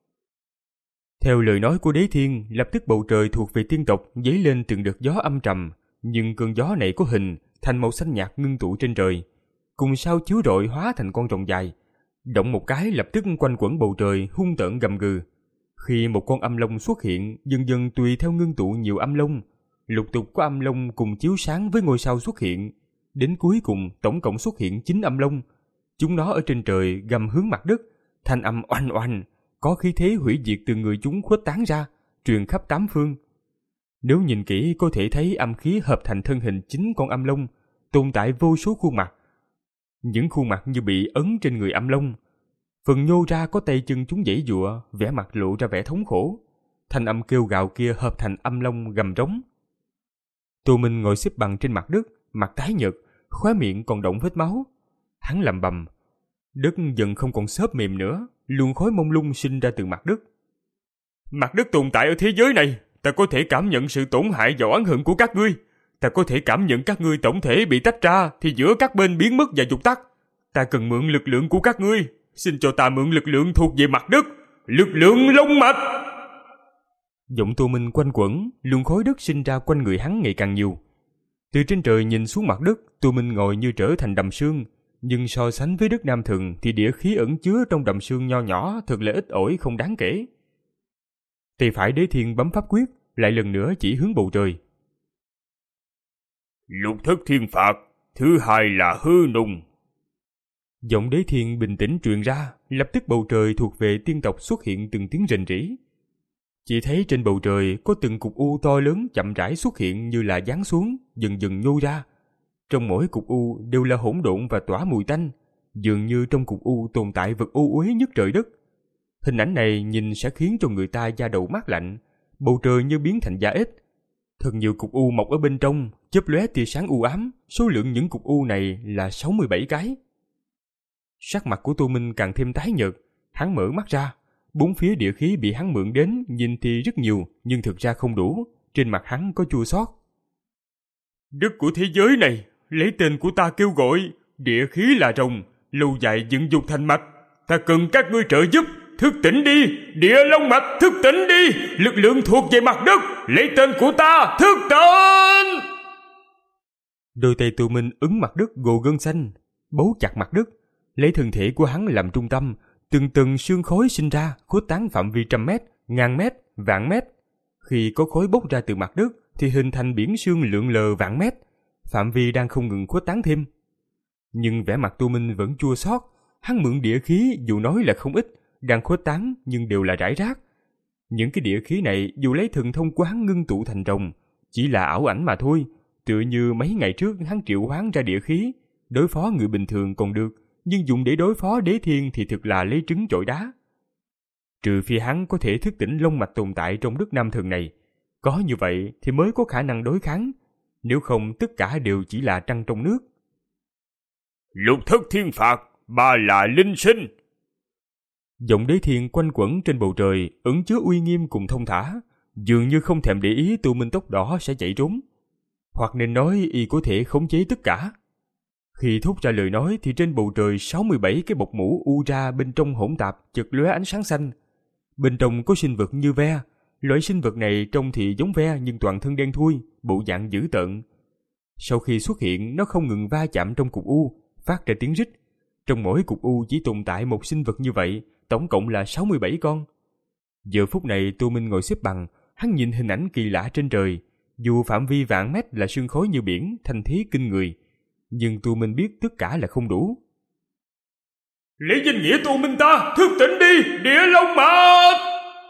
Theo lời nói của Đế Thiên, lập tức bầu trời thuộc về tiên tộc dấy lên từng đợt gió âm trầm, nhưng cơn gió này có hình thành màu xanh nhạt ngưng tụ trên trời, cùng sao chiếu rọi hóa thành con rồng dài, động một cái lập tức quanh quẩn bầu trời hung tợn gầm gừ. Khi một con âm long xuất hiện, dần dần tùy theo ngưng tụ nhiều âm long, lục tục có âm long cùng chiếu sáng với ngôi sao xuất hiện, đến cuối cùng tổng cộng xuất hiện chín âm long. Chúng nó ở trên trời gầm hướng mặt đất, thanh âm oanh oanh, có khí thế hủy diệt từ người chúng khuếch tán ra, truyền khắp tám phương. Nếu nhìn kỹ có thể thấy âm khí hợp thành thân hình chín con âm long, tồn tại vô số khuôn mặt. Những khuôn mặt như bị ấn trên người âm long, phần nhô ra có tay chân chúng giãy giụa, vẻ mặt lộ ra vẻ thống khổ. Thanh âm kêu gào kia hợp thành âm long gầm rống. Tô Minh ngồi xếp bằng trên mặt đất, mặt tái nhợt, khóe miệng còn đọng vết máu. Hắn lầm bầm, đất dần không còn xốp mềm nữa, luồng khói mông lung sinh ra từ mặt đất. Mặt đất tồn tại ở thế giới này, ta có thể cảm nhận sự tổn hại và oán hận của các ngươi. Ta có thể cảm nhận các ngươi tổng thể bị tách ra thì giữa các bên biến mất và dục tắt. Ta cần mượn lực lượng của các ngươi, xin cho ta mượn lực lượng thuộc về mặt đất, lực lượng long mạch. Giọng Tô Minh quanh quẩn, luồng khói đất sinh ra quanh người hắn ngày càng nhiều. Từ trên trời nhìn xuống mặt đất, Tô Minh ngồi như trở thành đầm sương, nhưng so sánh với đất Nam Thần thì địa khí ẩn chứa trong đầm sương nho nhỏ thật là ít ỏi không đáng kể. Tay phải Đế Thiên bấm pháp quyết, lại lần nữa chỉ hướng bầu trời. Lục thức thiên phạt, thứ hai là hư nùng. Giọng Đế Thiên bình tĩnh truyền ra, lập tức bầu trời thuộc về tiên tộc xuất hiện từng tiếng rền rĩ. Chỉ thấy trên bầu trời có từng cục u to lớn chậm rãi xuất hiện như là giáng xuống, dần dần nhô ra. Trong mỗi cục u đều là hỗn độn và tỏa mùi tanh, dường như trong cục u tồn tại vật u uế nhất trời đất. Hình ảnh này nhìn sẽ khiến cho người ta da đầu mát lạnh, bầu trời như biến thành da ếch. Thật nhiều cục u mọc ở bên trong, chớp lóe tia sáng u ám, số lượng những cục u này là sáu mươi bảy cái. Sắc mặt của Tô Minh càng thêm tái nhợt, hắn mở mắt ra, bốn phía địa khí bị hắn mượn đến nhìn thì rất nhiều, nhưng thực ra không đủ, trên mặt hắn có chua xót. Đất của thế giới này, lấy tên của ta kêu gọi, địa khí là rồng, lâu dài dựng dục thành mạch, ta cần các ngươi trợ giúp, thức tỉnh đi, địa long mạch thức tỉnh đi, lực lượng thuộc về mặt đất, lấy tên của ta thức tỉnh. Đôi tay Tô Minh ấn mặt đất gồ gân xanh, bấu chặt mặt đất, lấy thân thể của hắn làm trung tâm, từng tầng sương khói sinh ra, khuếch tán phạm vi trăm mét, ngàn mét, vạn mét. Khi có khói bốc ra từ mặt đất thì hình thành biển sương lượn lờ vạn mét, phạm vi đang không ngừng khuếch tán thêm. Nhưng vẻ mặt Tô Minh vẫn chua xót, hắn mượn địa khí dù nói là không ít, đang khuếch tán nhưng đều là rải rác. Những cái địa khí này dù lấy thần thông của hắn ngưng tụ thành rồng, chỉ là ảo ảnh mà thôi, tựa như mấy ngày trước hắn triệu hoán ra địa khí, đối phó người bình thường còn được, nhưng dùng để đối phó Đế Thiên thì thực là lấy trứng chọi đá. Trừ phi hắn có thể thức tỉnh long mạch tồn tại trong đất Nam Thần này, có như vậy thì mới có khả năng đối kháng, nếu không tất cả đều chỉ là trăng trong nước. Lục thức thiên phạt, ba là linh sinh. Giọng Đế Thiên quanh quẩn trên bầu trời, ẩn chứa uy nghiêm cùng thông thả, dường như không thèm để ý Tô Minh tóc đỏ sẽ chạy trốn, hoặc nên nói y có thể khống chế tất cả. Khi thốt ra lời nói thì trên bầu trời sáu mươi bảy cái bọc mũ u ra bên trong hỗn tạp chật lóe ánh sáng xanh. Bên trong có sinh vật như ve, loại sinh vật này trông thì giống ve nhưng toàn thân đen thui, bộ dạng dữ tợn. Sau khi xuất hiện, nó không ngừng va chạm trong cục u, phát ra tiếng rít. Trong mỗi cục u chỉ tồn tại một sinh vật như vậy, tổng cộng là sáu mươi bảy con. Giờ phút này Tô Minh ngồi xếp bằng, hắn nhìn hình ảnh kỳ lạ trên trời. Dù phạm vi vạn mét là sương khói như biển, thanh thế kinh người, nhưng Tô Minh biết tất cả là không đủ. Lấy danh nghĩa Tô Minh ta, thức tỉnh đi, địa long mạch!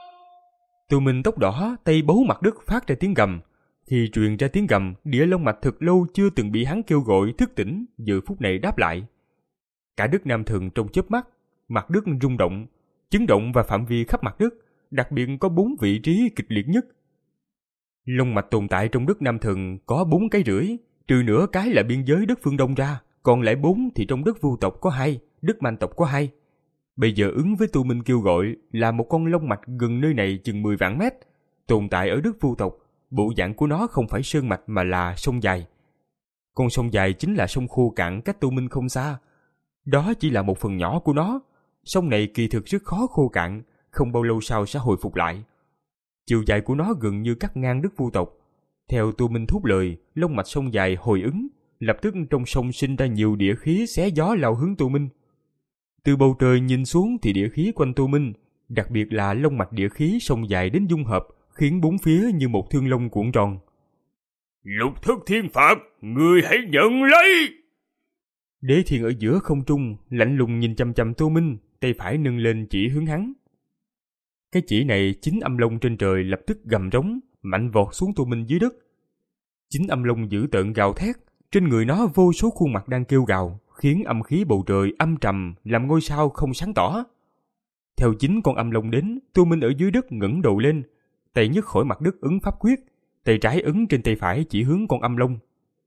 Tô Minh tóc đỏ, tay bấu mặt đất phát ra tiếng gầm. Khi truyền ra tiếng gầm, địa long mạch thật lâu chưa từng bị hắn kêu gọi thức tỉnh, giờ phút này đáp lại. Cả đất Nam Thần trong chớp mắt, mặt đất rung động, chấn động và phạm vi khắp mặt đất, đặc biệt có bốn vị trí kịch liệt nhất. Long mạch tồn tại trong đất Nam Thần có bốn cái rưỡi, trừ nửa cái là biên giới đất phương Đông ra, còn lại bốn thì trong đất Vu tộc có hai, đất Man tộc có hai. Bây giờ ứng với Tô Minh kêu gọi là một con long mạch gần nơi này chừng mười vạn mét, tồn tại ở đất Vu tộc. Bộ dạng của nó không phải sơn mạch mà là sông dài. Con sông dài chính là sông khô cạn cách Tô Minh không xa. Đó chỉ là một phần nhỏ của nó. Sông này kỳ thực rất khó khô cạn, không bao lâu sau sẽ hồi phục lại. Chiều dài của nó gần như cắt ngang đất Vu tộc. Theo Tô Minh thốt lời, long mạch sông dài hồi ứng, lập tức trong sông sinh ra nhiều địa khí xé gió lao hướng Tô Minh. Từ bầu trời nhìn xuống thì địa khí quanh Tô Minh, đặc biệt là long mạch địa khí sông dài đến dung hợp, khiến bốn phía như một thương long cuộn tròn. Lục thức thiên phạt, ngươi hãy nhận lấy! Đế Thiên ở giữa không trung, lạnh lùng nhìn chăm chăm Tô Minh, tay phải nâng lên chỉ hướng hắn. Cái chỉ này chính âm long trên trời lập tức gầm rống, mạnh vọt xuống Tô Minh dưới đất. Chính âm long dữ tợn gào thét, trên người nó vô số khuôn mặt đang kêu gào, khiến âm khí bầu trời âm trầm, làm ngôi sao không sáng tỏ. Theo chính con âm long đến, Tô Minh ở dưới đất ngẩng đầu lên, tay nhấc khỏi mặt đất ấn pháp quyết, tay trái ấn trên tay phải chỉ hướng con âm long.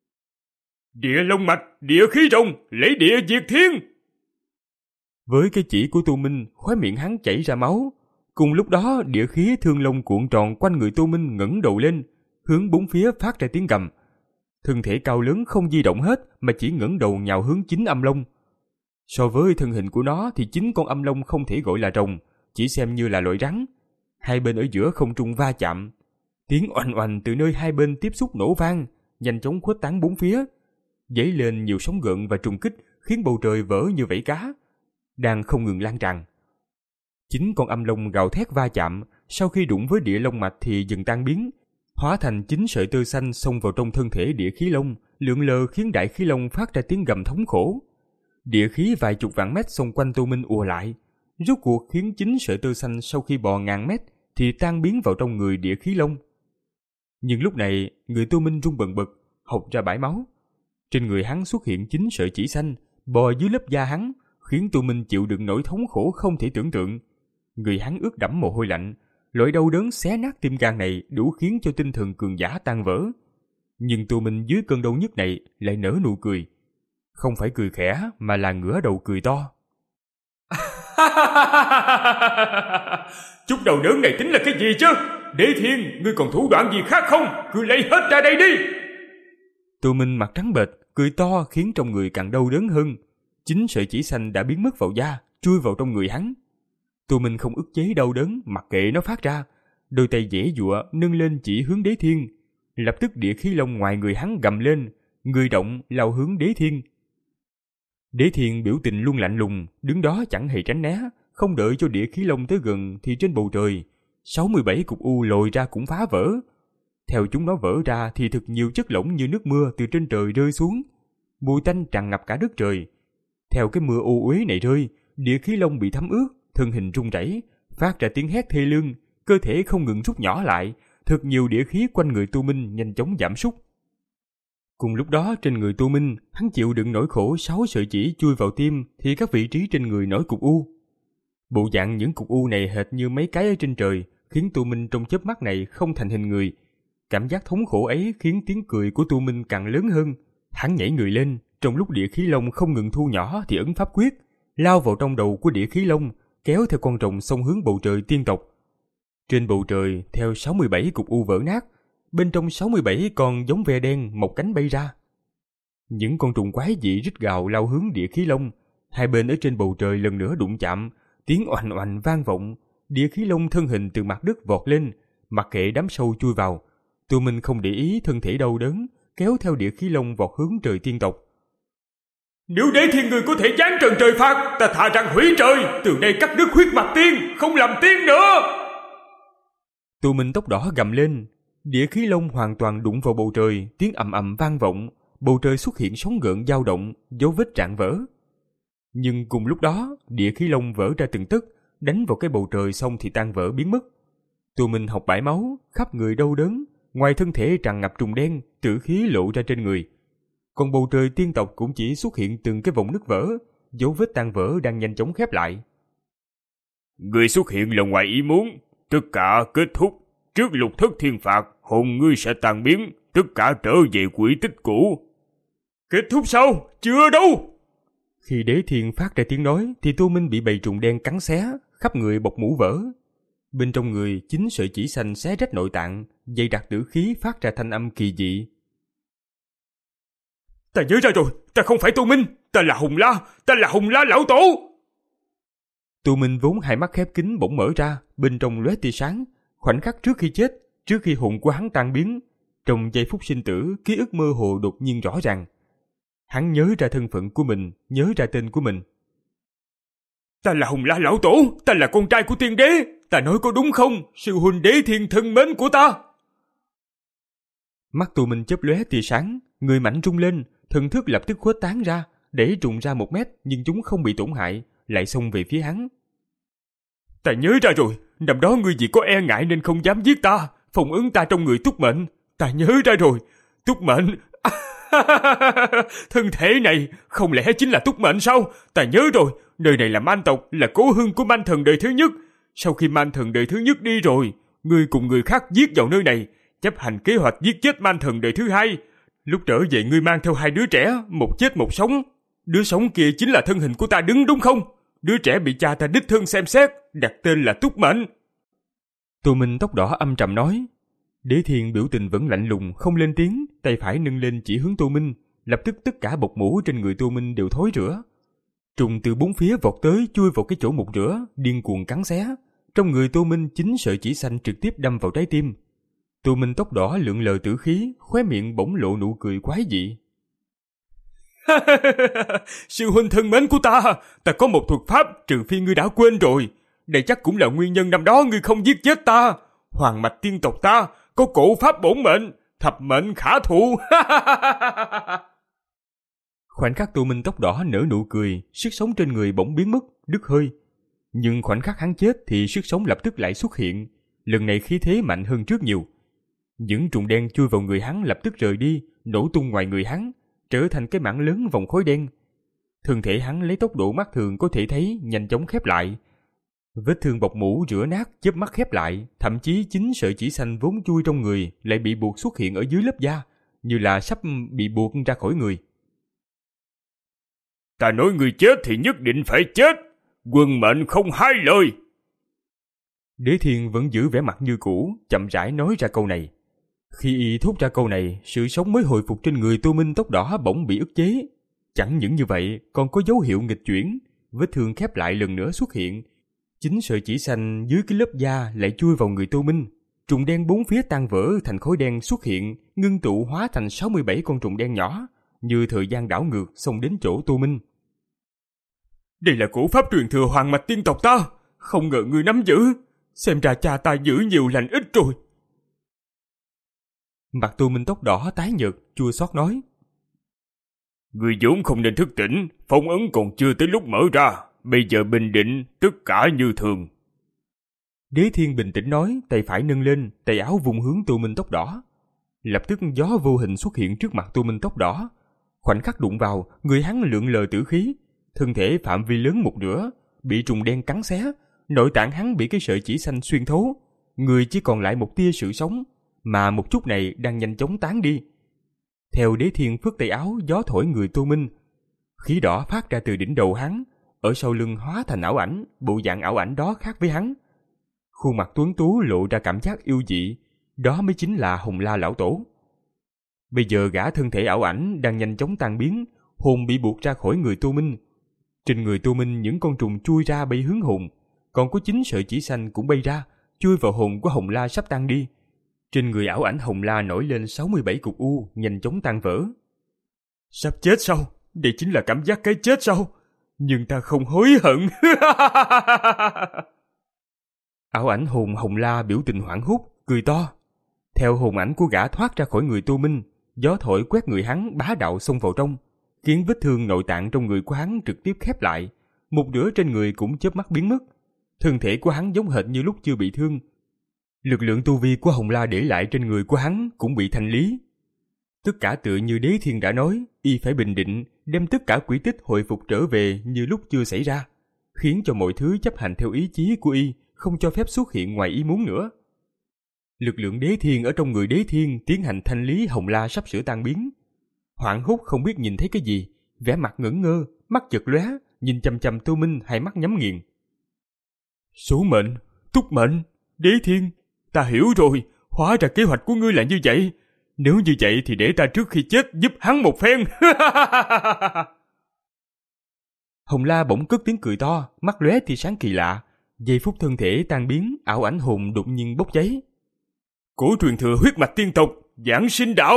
Địa long mạch, địa khí rồng, lấy địa diệt thiên! Với cái chỉ của Tô Minh, khóe miệng hắn chảy ra máu. Cùng lúc đó, địa khí thương long cuộn tròn quanh người Tô Minh ngẩng đầu lên, hướng bốn phía phát ra tiếng gầm. Thân thể cao lớn không di động hết mà chỉ ngẩng đầu nhào hướng chính âm long. So với thân hình của nó thì chính con âm long không thể gọi là rồng, chỉ xem như là loại rắn. Hai bên ở giữa không trung va chạm, tiếng oanh oanh từ nơi hai bên tiếp xúc nổ vang, nhanh chóng khuếch tán bốn phía, dấy lên nhiều sóng gợn và trùng kích, khiến bầu trời vỡ như vảy cá, đang không ngừng lan tràn. Chính con âm long gào thét va chạm, sau khi đụng với địa long mạch thì dần tan biến, hóa thành chín sợi tơ xanh xông vào trong thân thể địa khí long, lượn lờ khiến đại khí long phát ra tiếng gầm thống khổ. Địa khí vài chục vạn mét xung quanh Tô Minh ùa lại, rốt cuộc khiến chín sợi tơ xanh sau khi bò ngàn mét thì tan biến vào trong người địa khí long. Nhưng lúc này, người Tô Minh run bần bật, hộc ra bãi máu. Trên người hắn xuất hiện chín sợi chỉ xanh, bò dưới lớp da hắn, khiến Tô Minh chịu đựng nỗi thống khổ không thể tưởng tượng. Người hắn ướt đẫm mồ hôi lạnh, loại đau đớn xé nát tim gan này đủ khiến cho tinh thần cường giả tan vỡ. Nhưng Tô Minh dưới cơn đau nhức này lại nở nụ cười. Không phải cười khẽ mà là ngửa đầu cười to. Chút đầu đớn này tính là cái gì chứ? Đế Thiên, ngươi còn thủ đoạn gì khác không? Cứ lấy hết ra đây đi. Tô Minh mặt trắng bệch, cười to khiến trong người càng đau đớn hơn. Chính sợi chỉ xanh đã biến mất vào da, chui vào trong người hắn. Tô Minh không ức chế đau đớn, mặc kệ nó phát ra, đôi tay giãy giụa nâng lên chỉ hướng Đế Thiên. Lập tức địa khí long ngoài người hắn gầm lên, người động lao hướng Đế Thiên. Đế Thiên biểu tình luôn lạnh lùng, đứng đó chẳng hề tránh né, không đợi cho địa khí long tới gần thì trên bầu trời, sáu mươi bảy cục u lồi ra cũng phá vỡ. Theo chúng nó vỡ ra thì thật nhiều chất lỏng như nước mưa từ trên trời rơi xuống, mùi tanh tràn ngập cả đất trời. Theo cái mưa ô uế này rơi, địa khí long bị thấm ướt, thân hình run rẩy, phát ra tiếng hét thê lương, cơ thể không ngừng rút nhỏ lại, thật nhiều địa khí quanh người Tô Minh nhanh chóng giảm sút. Cùng lúc đó trên người Tô Minh, hắn chịu đựng nỗi khổ sáu sợi chỉ chui vào tim thì các vị trí trên người nổi cục u. Bộ dạng những cục u này hệt như mấy cái ở trên trời, khiến Tô Minh trong chớp mắt này không thành hình người. Cảm giác thống khổ ấy khiến tiếng cười của Tô Minh càng lớn hơn. Hắn nhảy người lên, trong lúc địa khí long không ngừng thu nhỏ thì ấn pháp quyết, lao vào trong đầu của địa khí long, kéo theo con rồng xông hướng bầu trời tiên tộc. Trên bầu trời, theo sáu mươi bảy cục u vỡ nát, bên trong sáu mươi bảy con giống ve đen mọc cánh bay ra. Những con trùng quái dị rít gào lao hướng địa khí long, hai bên ở trên bầu trời lần nữa đụng chạm, tiếng oành oành vang vọng, địa khí long thân hình từ mặt đất vọt lên, mặc kệ đám sâu chui vào. Tô Minh không để ý thân thể đau đớn, kéo theo địa khí long vọt hướng trời tiên tộc. Nếu Đế Thiên người có thể giáng trần trời phạt, ta thà rằng hủy trời, từ đây cắt đứt huyết mạch tiên, không làm tiên nữa. Tô Minh tóc đỏ gầm lên, địa khí long hoàn toàn đụng vào bầu trời, tiếng ầm ầm vang vọng, bầu trời xuất hiện sóng gợn dao động, dấu vết rạn vỡ. Nhưng cùng lúc đó, địa khí long vỡ ra từng tấc, đánh vào cái bầu trời xong thì tan vỡ biến mất. Tô Minh học bãi máu, khắp người đau đớn, ngoài thân thể tràn ngập trùng đen, tử khí lộ ra trên người. Còn bầu trời tiên tộc cũng chỉ xuất hiện từng cái vòng nứt vỡ, dấu vết tan vỡ đang nhanh chóng khép lại. Người xuất hiện là ngoài ý muốn, tất cả kết thúc. Trước lục thất thiên phạt, hồn ngươi sẽ tan biến, tất cả trở về quỹ tích cũ. Kết thúc sao? Chưa đâu! Khi Đế Thiên phát ra tiếng nói thì Tô Minh bị bầy trùng đen cắn xé, khắp người bọc mũ vỡ. Bên trong người chính sợi chỉ xanh xé rách nội tạng, dày đặc tử khí phát ra thanh âm kỳ dị. Ta nhớ ra rồi, ta không phải Tô Minh, ta là Hùng La, ta là Hùng La lão tổ. Tô Minh vốn hai mắt khép kín bỗng mở ra, bên trong lóe tia sáng. Khoảnh khắc trước khi chết, trước khi hồn của hắn tan biến, trong giây phút sinh tử, ký ức mơ hồ đột nhiên rõ ràng. Hắn nhớ ra thân phận của mình, nhớ ra tên của mình. Ta là Hùng La lão tổ, ta là con trai của tiên đế, ta nói có đúng không, sư huynh Đế Thiên thân mến của ta? Mắt Tô Minh chớp lóe tia sáng, người mạnh rung lên, thần thức lập tức khuếch tán ra, để trùng ra một mét nhưng chúng không bị tổn hại, lại xông về phía hắn. Ta nhớ ra rồi, năm đó ngươi vì có e ngại nên không dám giết ta, phong ấn ta trong người Túc Mệnh. Ta nhớ ra rồi, Túc Mệnh. Thân thể này không lẽ chính là Túc Mệnh sao? Ta nhớ rồi, nơi này là Man tộc, là cố hương của Man thần đời thứ nhất. Sau khi Man thần đời thứ nhất đi rồi, ngươi cùng người khác giết vào nơi này, chấp hành kế hoạch giết chết Man thần đời thứ hai. Lúc trở về ngươi mang theo hai đứa trẻ, một chết một sống. Đứa sống kia chính là thân hình của ta đứng đúng không? Đứa trẻ bị cha ta đích thân xem xét, đặt tên là Túc Mệnh. Tô Minh tóc đỏ âm trầm nói. Đế Thiên biểu tình vẫn lạnh lùng, không lên tiếng, tay phải nâng lên chỉ hướng Tô Minh. Lập tức tất cả bọc mũ trên người Tô Minh đều thối rữa. Trùng từ bốn phía vọt tới, chui vào cái chỗ mục rửa, điên cuồng cắn xé. Trong người Tô Minh chính sợi chỉ xanh trực tiếp đâm vào trái tim. Tô Minh tóc đỏ lượn lờ tử khí, khóe miệng bỗng lộ nụ cười quái dị. Sư huynh thân mến của ta, ta có một thuật pháp trừ phi ngươi đã quên rồi. Đây chắc cũng là nguyên nhân năm đó ngươi không giết chết ta. Hoàng mạch tiên tộc ta có cổ pháp bổn mệnh, thập mệnh khả thụ. Khoảnh khắc Tô Minh tóc đỏ nở nụ cười, sức sống trên người bỗng biến mất, đứt hơi. Nhưng khoảnh khắc hắn chết thì sức sống lập tức lại xuất hiện, lần này khí thế mạnh hơn trước nhiều. Những trùng đen chui vào người hắn lập tức rời đi, nổ tung ngoài người hắn, trở thành cái mảng lớn vòng khói đen. Thân thể hắn lấy tốc độ mắt thường có thể thấy nhanh chóng khép lại. Vết thương bọc mũ rửa nát, chớp mắt khép lại, thậm chí chính sợi chỉ xanh vốn chui trong người lại bị buộc xuất hiện ở dưới lớp da, như là sắp bị buộc ra khỏi người. Ta nói người chết thì nhất định phải chết, quân mệnh không hai lời. Đế Thiên vẫn giữ vẻ mặt như cũ, chậm rãi nói ra câu này. Khi y thốt ra câu này, sự sống mới hồi phục trên người Tô Minh tóc đỏ bỗng bị ức chế. Chẳng những như vậy, còn có dấu hiệu nghịch chuyển, vết thương khép lại lần nữa xuất hiện. Chính sợi chỉ xanh dưới cái lớp da lại chui vào người Tô Minh. Trùng đen bốn phía tan vỡ thành khối đen xuất hiện, ngưng tụ hóa thành sáu mươi bảy con trùng đen nhỏ, như thời gian đảo ngược xông đến chỗ Tô Minh. Đây là cổ pháp truyền thừa hoàng mạch tiên tộc ta, không ngờ ngươi nắm giữ. Xem ra cha ta giữ nhiều lành ít rồi. Mặt Tô Minh tóc đỏ tái nhợt, chua xót nói. Ngươi vốn không nên thức tỉnh, phong ấn còn chưa tới lúc mở ra, bây giờ bình định, tất cả như thường. Đế Thiên bình tĩnh nói, tay phải nâng lên, tay áo vùng hướng Tô Minh tóc đỏ. Lập tức gió vô hình xuất hiện trước mặt Tô Minh tóc đỏ. Khoảnh khắc đụng vào, người hắn lượn lờ tử khí, thân thể phạm vi lớn một nửa, bị trùng đen cắn xé, nội tạng hắn bị cái sợi chỉ xanh xuyên thấu, người chỉ còn lại một tia sự sống, mà một chút này đang nhanh chóng tán đi. Theo Đế Thiên phất tay áo, gió thổi người Tô Minh, khí đỏ phát ra từ đỉnh đầu hắn, ở sau lưng hóa thành ảo ảnh, bộ dạng ảo ảnh đó khác với hắn. Khuôn mặt tuấn tú lộ ra cảm giác yêu dị, đó mới chính là Hồng La lão tổ. Bây giờ gã thân thể ảo ảnh đang nhanh chóng tan biến, hồn bị buộc ra khỏi người Tô Minh. Trên người Tô Minh những con trùng chui ra bay hướng hồn, còn có chính sợi chỉ xanh cũng bay ra, chui vào hồn của Hồng La sắp tan đi. Trên người ảo ảnh Hồng La nổi lên sáu mươi bảy cục u, nhanh chóng tan vỡ. Sắp chết sao? Đây chính là cảm giác cái chết sao? Nhưng ta không hối hận. Ảo ảnh hồn Hồng La biểu tình hoảng hốt, cười to. Theo hồn ảnh của gã thoát ra khỏi người Tô Minh, gió thổi quét người hắn bá đạo xông vào trong, khiến vết thương nội tạng trong người của hắn trực tiếp khép lại, một nửa trên người cũng chớp mắt biến mất. Thân thể của hắn giống hệt như lúc chưa bị thương. Lực lượng tu vi của Hồng La để lại trên người của hắn cũng bị thanh lý. Tất cả tựa như Đế Thiên đã nói, y phải bình định, đem tất cả quỹ tích hồi phục trở về như lúc chưa xảy ra, khiến cho mọi thứ chấp hành theo ý chí của y, không cho phép xuất hiện ngoài ý muốn nữa. Lực lượng Đế Thiên ở trong người Đế Thiên tiến hành thanh lý Hồng La sắp sửa tan biến. Hoảng hốt không biết nhìn thấy cái gì, vẻ mặt ngẩn ngơ, mắt chợt lóe, nhìn chằm chằm Tô Minh, hai mắt nhắm nghiền. Số mệnh, túc mệnh, Đế Thiên, ta hiểu rồi, hóa ra kế hoạch của ngươi là như vậy. Nếu như vậy thì để ta trước khi chết giúp hắn một phen. Hồng La bỗng cất tiếng cười to, mắt lóe tia sáng kỳ lạ. Giây phút thân thể tan biến, ảo ảnh hồn đột nhiên bốc cháy. Cổ truyền thừa huyết mạch tiên tộc, giảng sinh đạo.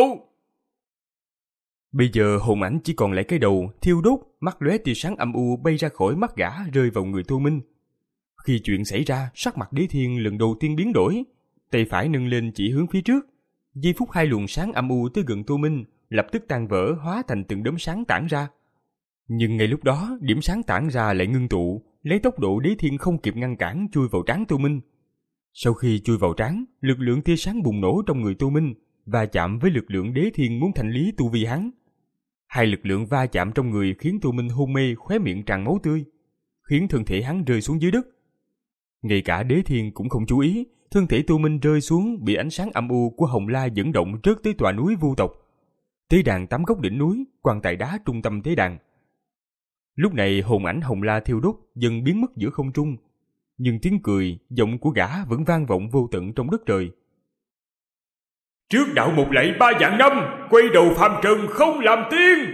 Bây giờ hồn ảnh chỉ còn lại cái đầu, thiêu đốt, mắt lóe tia sáng âm u bay ra khỏi mắt gã rơi vào người Tô Minh. Khi chuyện xảy ra, sắc mặt Đế Thiên lần đầu tiên biến đổi, tay phải nâng lên chỉ hướng phía trước. Giây phút hai luồng sáng âm u tới gần Tô Minh, lập tức tan vỡ hóa thành từng đốm sáng tản ra. Nhưng ngay lúc đó, điểm sáng tản ra lại ngưng tụ, lấy tốc độ Đế Thiên không kịp ngăn cản chui vào trán Tô Minh. Sau khi chui vào trán, lực lượng tia sáng bùng nổ trong người Tô Minh và chạm với lực lượng Đế Thiên muốn thanh lý tu vi hắn. Hai lực lượng va chạm trong người khiến Tô Minh hôn mê, khóe miệng tràn máu tươi, khiến thân thể hắn rơi xuống dưới đất. Ngay cả Đế Thiên cũng không chú ý, thân thể Tô Minh rơi xuống bị ánh sáng âm u của Hồng La dẫn động rớt tới tòa núi vu tộc. Tế đàn tám góc đỉnh núi, quan tài đá trung tâm tế đàn. Lúc này hồn ảnh Hồng La thiêu đốt dần biến mất giữa không trung, nhưng tiếng cười, giọng của gã vẫn vang vọng vô tận trong đất trời. Trước đạo một lạy ba vạn năm, quay đầu phàm trần không làm tiên.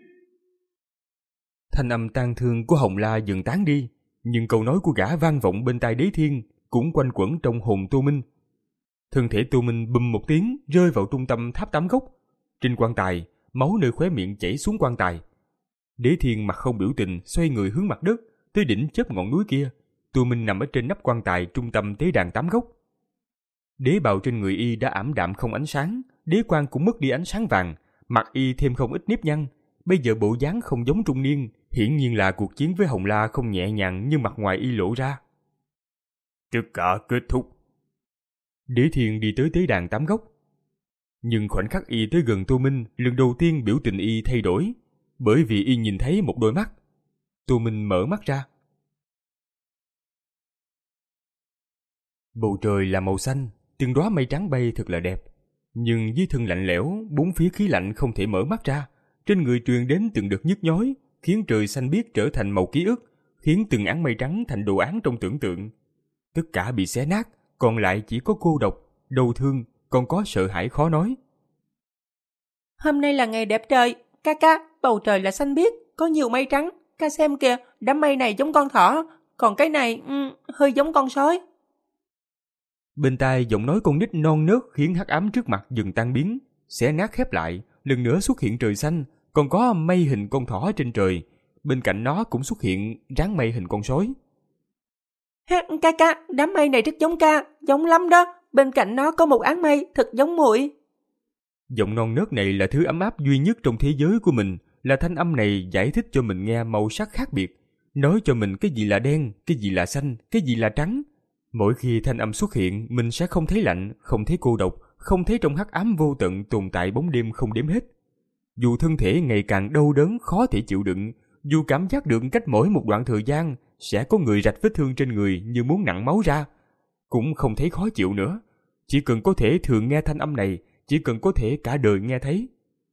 Thanh âm tang thương của Hồng La dần tán đi, nhưng câu nói của gã vang vọng bên tai Đế Thiên, cũng quanh quẩn trong hồn Tô Minh. Thân thể Tô Minh bùm một tiếng rơi vào trung tâm tháp tám góc. Trên quan tài, máu nơi khóe miệng chảy xuống quan tài. Đế Thiên mặt không biểu tình xoay người hướng mặt đất, tới đỉnh chóp ngọn núi kia. Tô Minh nằm ở trên nắp quan tài trung tâm tế đàn tám góc. Đế bào trên người y đã ảm đạm không ánh sáng, đế quan cũng mất đi ánh sáng vàng, mặt y thêm không ít nếp nhăn. Bây giờ bộ dáng không giống trung niên, hiển nhiên là cuộc chiến với Hồng La không nhẹ nhàng như mặt ngoài y lộ ra. Tất cả kết thúc. Đế Thiên đi tới tế đàn tám góc. Nhưng khoảnh khắc y tới gần Tô Minh, lần đầu tiên biểu tình y thay đổi, bởi vì y nhìn thấy một đôi mắt. Tô Minh mở mắt ra. Bầu trời là màu xanh, từng đóa mây trắng bay thật là đẹp. Nhưng dưới thân lạnh lẽo, bốn phía khí lạnh không thể mở mắt ra. Trên người truyền đến từng đợt nhức nhói, khiến trời xanh biếc trở thành màu ký ức, khiến từng áng mây trắng thành đồ án trong tưởng tượng. Tất cả bị xé nát, còn lại chỉ có cô độc, đau thương, còn có sợ hãi khó nói. Hôm nay là ngày đẹp trời, ca ca, bầu trời là xanh biếc, có nhiều mây trắng, ca xem kìa, đám mây này giống con thỏ, còn cái này um, hơi giống con sói. Bên tai giọng nói con nít non nớt khiến hắc ám trước mặt dần tan biến, xé nát khép lại, lần nữa xuất hiện trời xanh, còn có mây hình con thỏ trên trời, bên cạnh nó cũng xuất hiện dáng mây hình con sói. Ha, ca ca, đám mây này rất giống ca, giống lắm đó, bên cạnh nó có một áng mây thật giống muội. Giọng non nớt này là thứ ấm áp duy nhất trong thế giới của mình, là thanh âm này giải thích cho mình nghe màu sắc khác biệt, nói cho mình cái gì là đen, cái gì là xanh, cái gì là trắng. Mỗi khi thanh âm xuất hiện, mình sẽ không thấy lạnh, không thấy cô độc, không thấy trong hắc ám vô tận tồn tại bóng đêm không đếm hết. Dù thân thể ngày càng đau đớn khó thể chịu đựng, dù cảm giác được cách mỗi một đoạn thời gian sẽ có người rạch vết thương trên người như muốn nặn máu ra, cũng không thấy khó chịu nữa. Chỉ cần có thể thường nghe thanh âm này, chỉ cần có thể cả đời nghe thấy.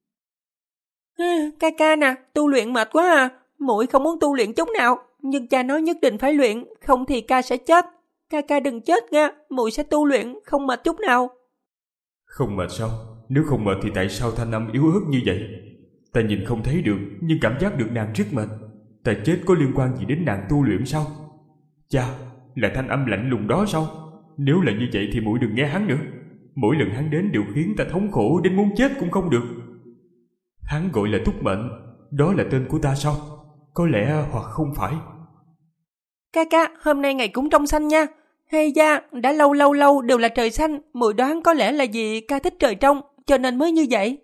À, ca ca nè, tu luyện mệt quá à, muội không muốn tu luyện chút nào, nhưng cha nói nhất định phải luyện, không thì ca sẽ chết. Ca ca đừng chết nha, muội sẽ tu luyện, không mệt chút nào. Không mệt sao? Nếu không mệt thì tại sao thanh âm yếu ớt như vậy? Ta nhìn không thấy được, nhưng cảm giác được nàng rất mệt. Ta chết có liên quan gì đến nàng tu luyện sao? Cha, là thanh âm lạnh lùng đó sao? Nếu là như vậy thì muội đừng nghe hắn nữa. Mỗi lần hắn đến đều khiến ta thống khổ đến muốn chết cũng không được. Hắn gọi là Túc Mệnh, đó là tên của ta sao? Có lẽ hoặc không phải. Ca ca, hôm nay ngày cũng trong xanh nha. Hay da, đã lâu lâu lâu đều là trời xanh, muội đoán có lẽ là vì ca thích trời trong, cho nên mới như vậy.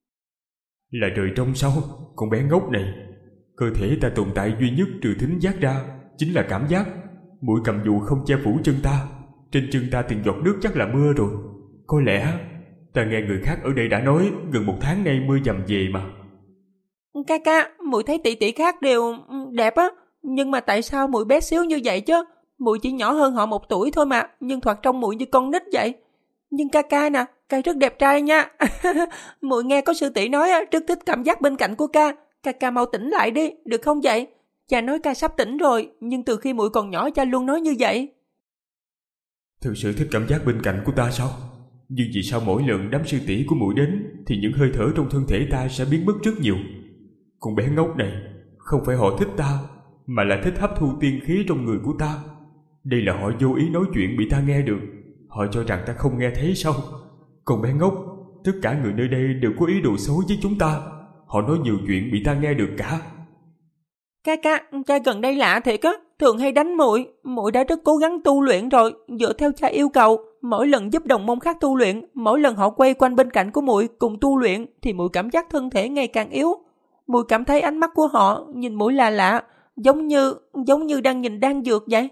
Là trời trong sao? Con bé ngốc này. Cơ thể ta tồn tại duy nhất trừ thính giác ra, chính là cảm giác. Muội cầm dù không che phủ chân ta, trên chân ta từng giọt nước chắc là mưa rồi. Có lẽ, ta nghe người khác ở đây đã nói gần một tháng nay mưa dầm về mà. Ca ca, muội thấy tỷ tỷ khác đều đẹp á, nhưng mà tại sao muội bé xíu như vậy chứ? Muội chỉ nhỏ hơn họ một tuổi thôi mà, nhưng thoạt trông muội như con nít vậy. Nhưng ca ca nè, ca rất đẹp trai nha. Muội nghe có sư tỷ nói rất thích cảm giác bên cạnh của ca. Ca ca mau tỉnh lại đi, được không vậy? Cha nói ca sắp tỉnh rồi, nhưng từ khi muội còn nhỏ cha luôn nói như vậy. Thực sự thích cảm giác bên cạnh của ta sao? Nhưng vì sao mỗi lần đám sư tỷ của muội đến thì những hơi thở trong thân thể ta sẽ biến mất rất nhiều? Con bé ngốc này, không phải họ thích ta, mà là thích hấp thu tiên khí trong người của ta. Đây là họ vô ý nói chuyện bị ta nghe được. Họ cho rằng ta không nghe thấy sao? Con bé ngốc, tất cả người nơi đây đều có ý đồ xấu với chúng ta. Họ nói nhiều chuyện bị ta nghe được cả. Ca ca, cha gần đây lạ thiệt á, thường hay đánh muội. Muội đã rất cố gắng tu luyện rồi, dựa theo cha yêu cầu. Mỗi lần giúp đồng môn khác tu luyện, mỗi lần họ quay quanh bên cạnh của muội cùng tu luyện, thì muội cảm giác thân thể ngày càng yếu. Muội cảm thấy ánh mắt của họ nhìn muội là lạ, giống như giống như đang nhìn đan dược vậy.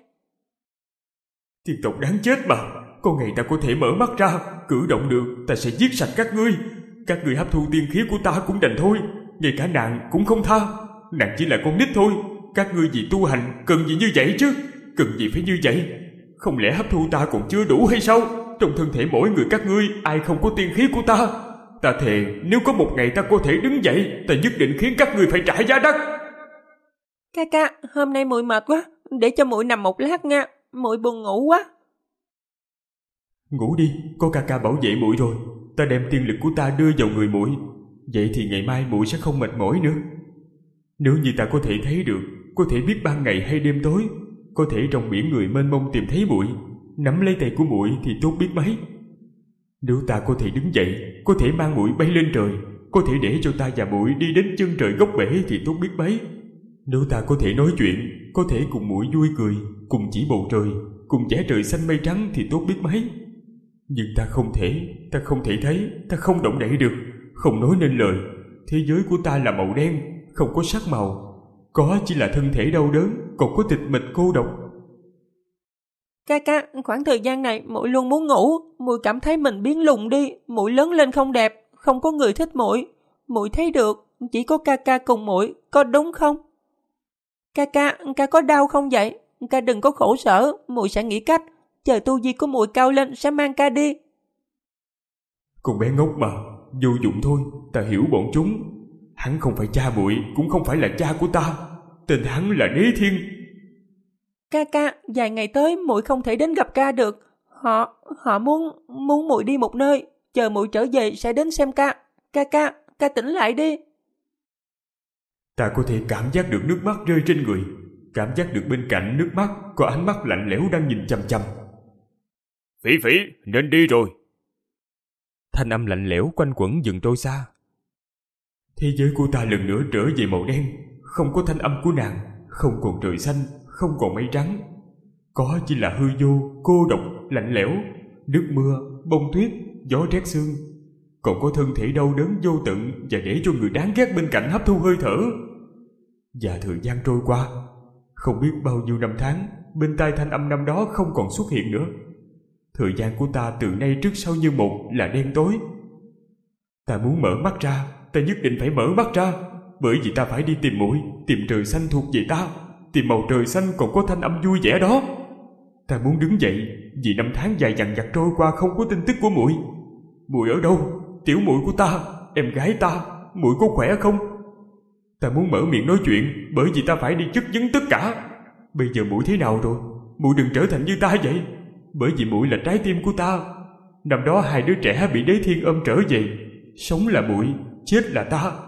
Thiên tộc đáng chết mà, có ngày ta có thể mở mắt ra, cử động được, ta sẽ giết sạch các ngươi. Các ngươi hấp thu tiên khí của ta cũng đành thôi, ngay cả nàng cũng không tha. Nàng chỉ là con nít thôi, các ngươi vì tu hành cần gì như vậy chứ? Cần gì phải như vậy? Không lẽ hấp thu ta còn chưa đủ hay sao? Trong thân thể mỗi người các ngươi ai không có tiên khí của ta? Ta thề nếu có một ngày ta có thể đứng dậy, ta nhất định khiến các ngươi phải trả giá đắt. Ca ca, hôm nay muội mệt quá, để cho muội nằm một lát nha, muội buồn ngủ quá. Ngủ đi, có ca ca bảo vệ muội rồi. Ta đem tiên lực của ta đưa vào người muội, vậy thì ngày mai muội sẽ không mệt mỏi nữa. Nếu như ta có thể thấy được, có thể biết ban ngày hay đêm tối, có thể trong biển người mênh mông tìm thấy muội, nắm lấy tay của muội thì tốt biết mấy. Nếu ta có thể đứng dậy, có thể mang muội bay lên trời, có thể để cho ta và muội đi đến chân trời góc bể thì tốt biết mấy. Nếu ta có thể nói chuyện, có thể cùng muội vui cười, cùng chỉ bầu trời, cùng vẽ trời xanh mây trắng thì tốt biết mấy. Nhưng ta không thể, ta không thể thấy, ta không động đậy được, không nói nên lời. Thế giới của ta là màu đen, không có sắc màu, có chỉ là thân thể đau đớn, còn có tịch mịch cô độc. Ca ca, khoảng thời gian này muội luôn muốn ngủ, muội cảm thấy mình biến lùn đi, muội lớn lên không đẹp, không có người thích muội. Muội thấy được, chỉ có ca ca cùng muội, có đúng không? Ca ca, ca có đau không vậy? Ca đừng có khổ sở, muội sẽ nghĩ cách, chờ tu vi của muội cao lên sẽ mang ca đi. Con bé ngốc mà, vô dụng thôi, ta hiểu bọn chúng. Hắn không phải cha muội, cũng không phải là cha của ta. Tên hắn là Đế Thiên. Ca ca, vài ngày tới muội không thể đến gặp ca được. Họ, họ muốn, muốn muội đi một nơi, chờ muội trở về sẽ đến xem ca. Ca ca, ca tỉnh lại đi. Ta có thể cảm giác được nước mắt rơi trên người, cảm giác được bên cạnh nước mắt có ánh mắt lạnh lẽo đang nhìn chằm chằm. Phỉ Phỉ, nên đi rồi. Thanh âm lạnh lẽo quanh quẩn dần trôi xa. Thế giới của ta lần nữa trở về màu đen, không có thanh âm của nàng, không còn trời xanh, không còn mây trắng. Có chỉ là hư vô, cô độc, lạnh lẽo, nước mưa, bông tuyết, gió rét sương. Còn có thân thể đau đớn vô tận và để cho người đáng ghét bên cạnh hấp thu hơi thở. Và thời gian trôi qua, không biết bao nhiêu năm tháng, bên tai thanh âm năm đó không còn xuất hiện nữa. Thời gian của ta từ nay trước sau như một là đen tối. Ta muốn mở mắt ra, ta nhất định phải mở mắt ra, bởi vì ta phải đi tìm muội, tìm trời xanh thuộc về ta, tìm màu trời xanh còn có thanh âm vui vẻ đó. Ta muốn đứng dậy, vì năm tháng dài dằng dặc trôi qua không có tin tức của muội. Muội ở đâu? Tiểu muội của ta, em gái ta, muội có khỏe không? Ta muốn mở miệng nói chuyện, bởi vì ta phải đi chất vấn tất cả. Bây giờ muội thế nào rồi? Muội đừng trở thành như ta vậy, bởi vì muội là trái tim của ta. Năm đó hai đứa trẻ bị Đế Thiên ôm trở về, sống là muội, chết là ta.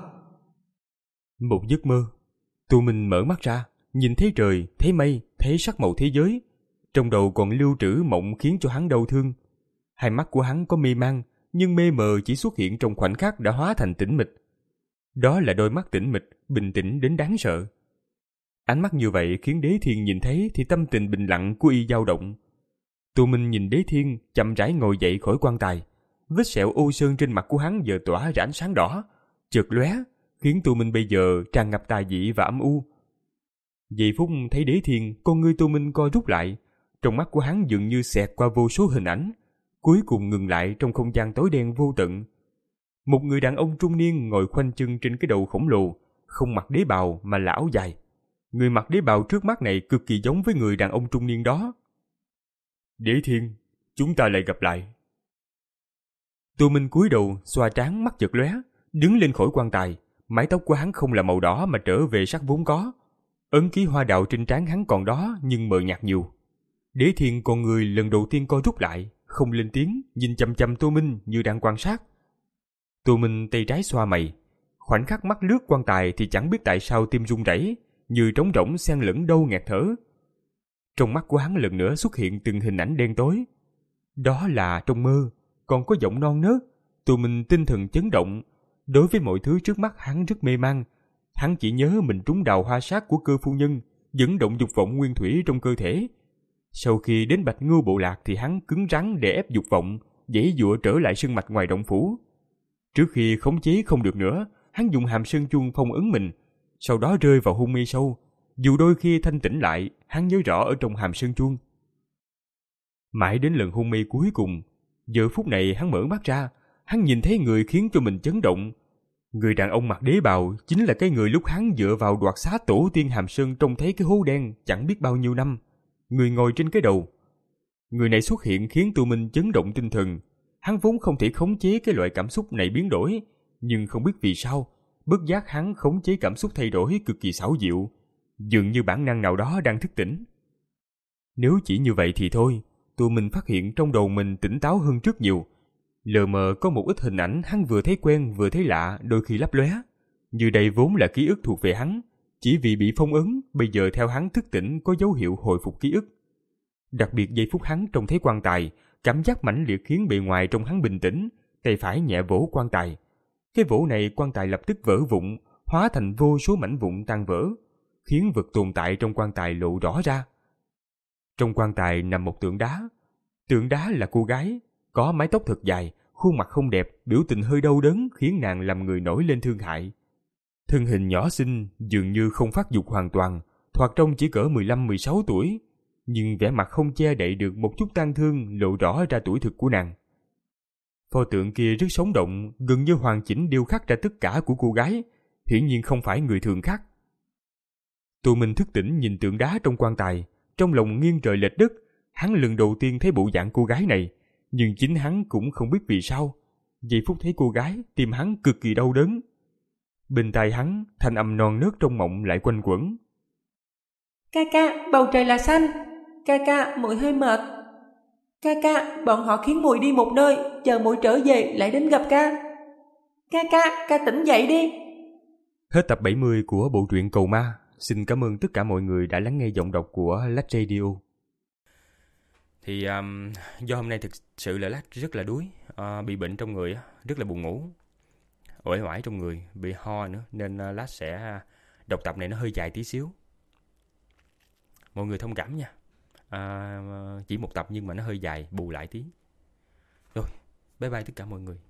Một giấc mơ. Tu Minh mở mắt ra, nhìn thấy trời, thấy mây, thấy sắc màu thế giới. Trong đầu còn lưu trữ mộng khiến cho hắn đau thương. Hai mắt của hắn có mê mang, nhưng mê mờ chỉ xuất hiện trong khoảnh khắc đã hóa thành tĩnh mịch. Đó là đôi mắt tĩnh mịch, bình tĩnh đến đáng sợ. Ánh mắt như vậy khiến Đế Thiên nhìn thấy thì tâm tình bình lặng của y dao động. Tu Minh nhìn Đế Thiên chậm rãi ngồi dậy khỏi quan tài. Vết sẹo ô sơn trên mặt của hắn giờ tỏa ra ánh sáng đỏ, chợt lóe, khiến Tu Minh bây giờ tràn ngập tà dị và âm u. Giây phút thấy Đế Thiên, con ngươi Tu Minh co rút lại, trong mắt của hắn dường như xẹt qua vô số hình ảnh, cuối cùng ngừng lại trong không gian tối đen vô tận. Một người đàn ông trung niên ngồi khoanh chân trên cái đầu khổng lồ, không mặc đế bào mà là áo dài. Người mặc đế bào trước mắt này cực kỳ giống với người đàn ông trung niên đó. Đế Thiên, chúng ta lại gặp lại. Tu Minh cúi đầu, xoa trán, mắt chợt lóe, đứng lên khỏi quan tài. Mái tóc của hắn không là màu đỏ mà trở về sắc vốn có. Ấn ký hoa đạo trên trán hắn còn đó nhưng mờ nhạt nhiều. Đế Thiên con người lần đầu tiên co rút lại, không lên tiếng, nhìn chằm chằm Tu Minh như đang quan sát. Tu Minh tay trái xoa mày, khoảnh khắc mắt lướt quan tài thì chẳng biết tại sao tim run rẩy, như trống rỗng xen lẫn đau nghẹt thở. Trong mắt của hắn lần nữa xuất hiện từng hình ảnh đen tối. Đó là trong mơ, còn có giọng non nớt. Tu Minh tinh thần chấn động. Đối với mọi thứ trước mắt hắn rất mê man. Hắn chỉ nhớ mình trúng đào hoa sát của Cơ phu nhân, dẫn động dục vọng nguyên thủy trong cơ thể. Sau khi đến Bạch Ngưu bộ lạc thì hắn cứng rắn để ép dục vọng, giãy giụa trở lại sơn mạch ngoài động phủ. Trước khi khống chế không được nữa, hắn dùng hàm sơn chuông phong ấn mình, sau đó rơi vào hôn mê sâu. Dù đôi khi thanh tỉnh lại, hắn nhớ rõ ở trong hàm sơn chuông. Mãi đến lần hôn mê cuối cùng, giờ phút này hắn mở mắt ra, hắn nhìn thấy người khiến cho mình chấn động. Người đàn ông mặc đế bào chính là cái người lúc hắn dựa vào đoạt xá tổ tiên Hàm Sơn trông thấy cái hố đen chẳng biết bao nhiêu năm. Người ngồi trên cái đầu. Người này xuất hiện khiến Tu Minh chấn động tinh thần. Hắn vốn không thể khống chế cái loại cảm xúc này biến đổi, nhưng không biết vì sao, bất giác hắn khống chế cảm xúc thay đổi cực kỳ xảo diệu, dường như bản năng nào đó đang thức tỉnh. Nếu chỉ như vậy thì thôi, Tu Minh phát hiện trong đầu mình tỉnh táo hơn rất nhiều. Lờ mờ có một ít hình ảnh hắn vừa thấy quen vừa thấy lạ, đôi khi lấp lóe. Như đây vốn là ký ức thuộc về hắn, chỉ vì bị phong ấn, bây giờ theo hắn thức tỉnh có dấu hiệu hồi phục ký ức. Đặc biệt giây phút hắn trông thấy quan tài, cảm giác mãnh liệt khiến bề ngoài trông hắn bình tĩnh, tay phải nhẹ vỗ quan tài. Cái vỗ này quan tài lập tức vỡ vụn, hóa thành vô số mảnh vụn tan vỡ, khiến vật tồn tại trong quan tài lộ rõ ra. Trong quan tài nằm một tượng đá. Tượng đá là cô gái, có mái tóc thật dài, khuôn mặt không đẹp, biểu tình hơi đau đớn khiến nàng làm người nổi lên thương hại. Thân hình nhỏ xinh, dường như không phát dục hoàn toàn, thoạt trông chỉ cỡ mười lăm mười sáu tuổi, nhưng vẻ mặt không che đậy được một chút tang thương lộ rõ ra tuổi thực của nàng. Pho tượng kia rất sống động, gần như hoàn chỉnh điêu khắc ra tất cả của cô gái, hiển nhiên không phải người thường khác. Tô Minh thức tỉnh nhìn tượng đá trong quan tài, trong lòng nghiêng trời lệch đất. Hắn lần đầu tiên thấy bộ dạng cô gái này, nhưng chính hắn cũng không biết vì sao. Giây phút thấy cô gái, tim hắn cực kỳ đau đớn. Bên tai hắn, thanh âm non nớt trong mộng lại quanh quẩn. Ca ca, bầu trời là xanh. Ca ca, muội hơi mệt. Ca ca, bọn họ khiến muội đi một nơi, chờ muội trở về lại đến gặp ca. Ca ca, ca tỉnh dậy đi. Hết tập bảy mươi của bộ truyện Cầu Ma. Xin cảm ơn tất cả mọi người đã lắng nghe giọng đọc của Lách Radio. Thì um, do hôm nay thực sự là Lách rất là đuối, uh, bị bệnh trong người, rất là buồn ngủ, uể oải trong người, bị ho nữa, nên uh, Lách sẽ đọc tập này nó hơi dài tí xíu. Mọi người thông cảm nha. Uh, chỉ một tập nhưng mà nó hơi dài, bù lại tí. Rồi, bye bye tất cả mọi người.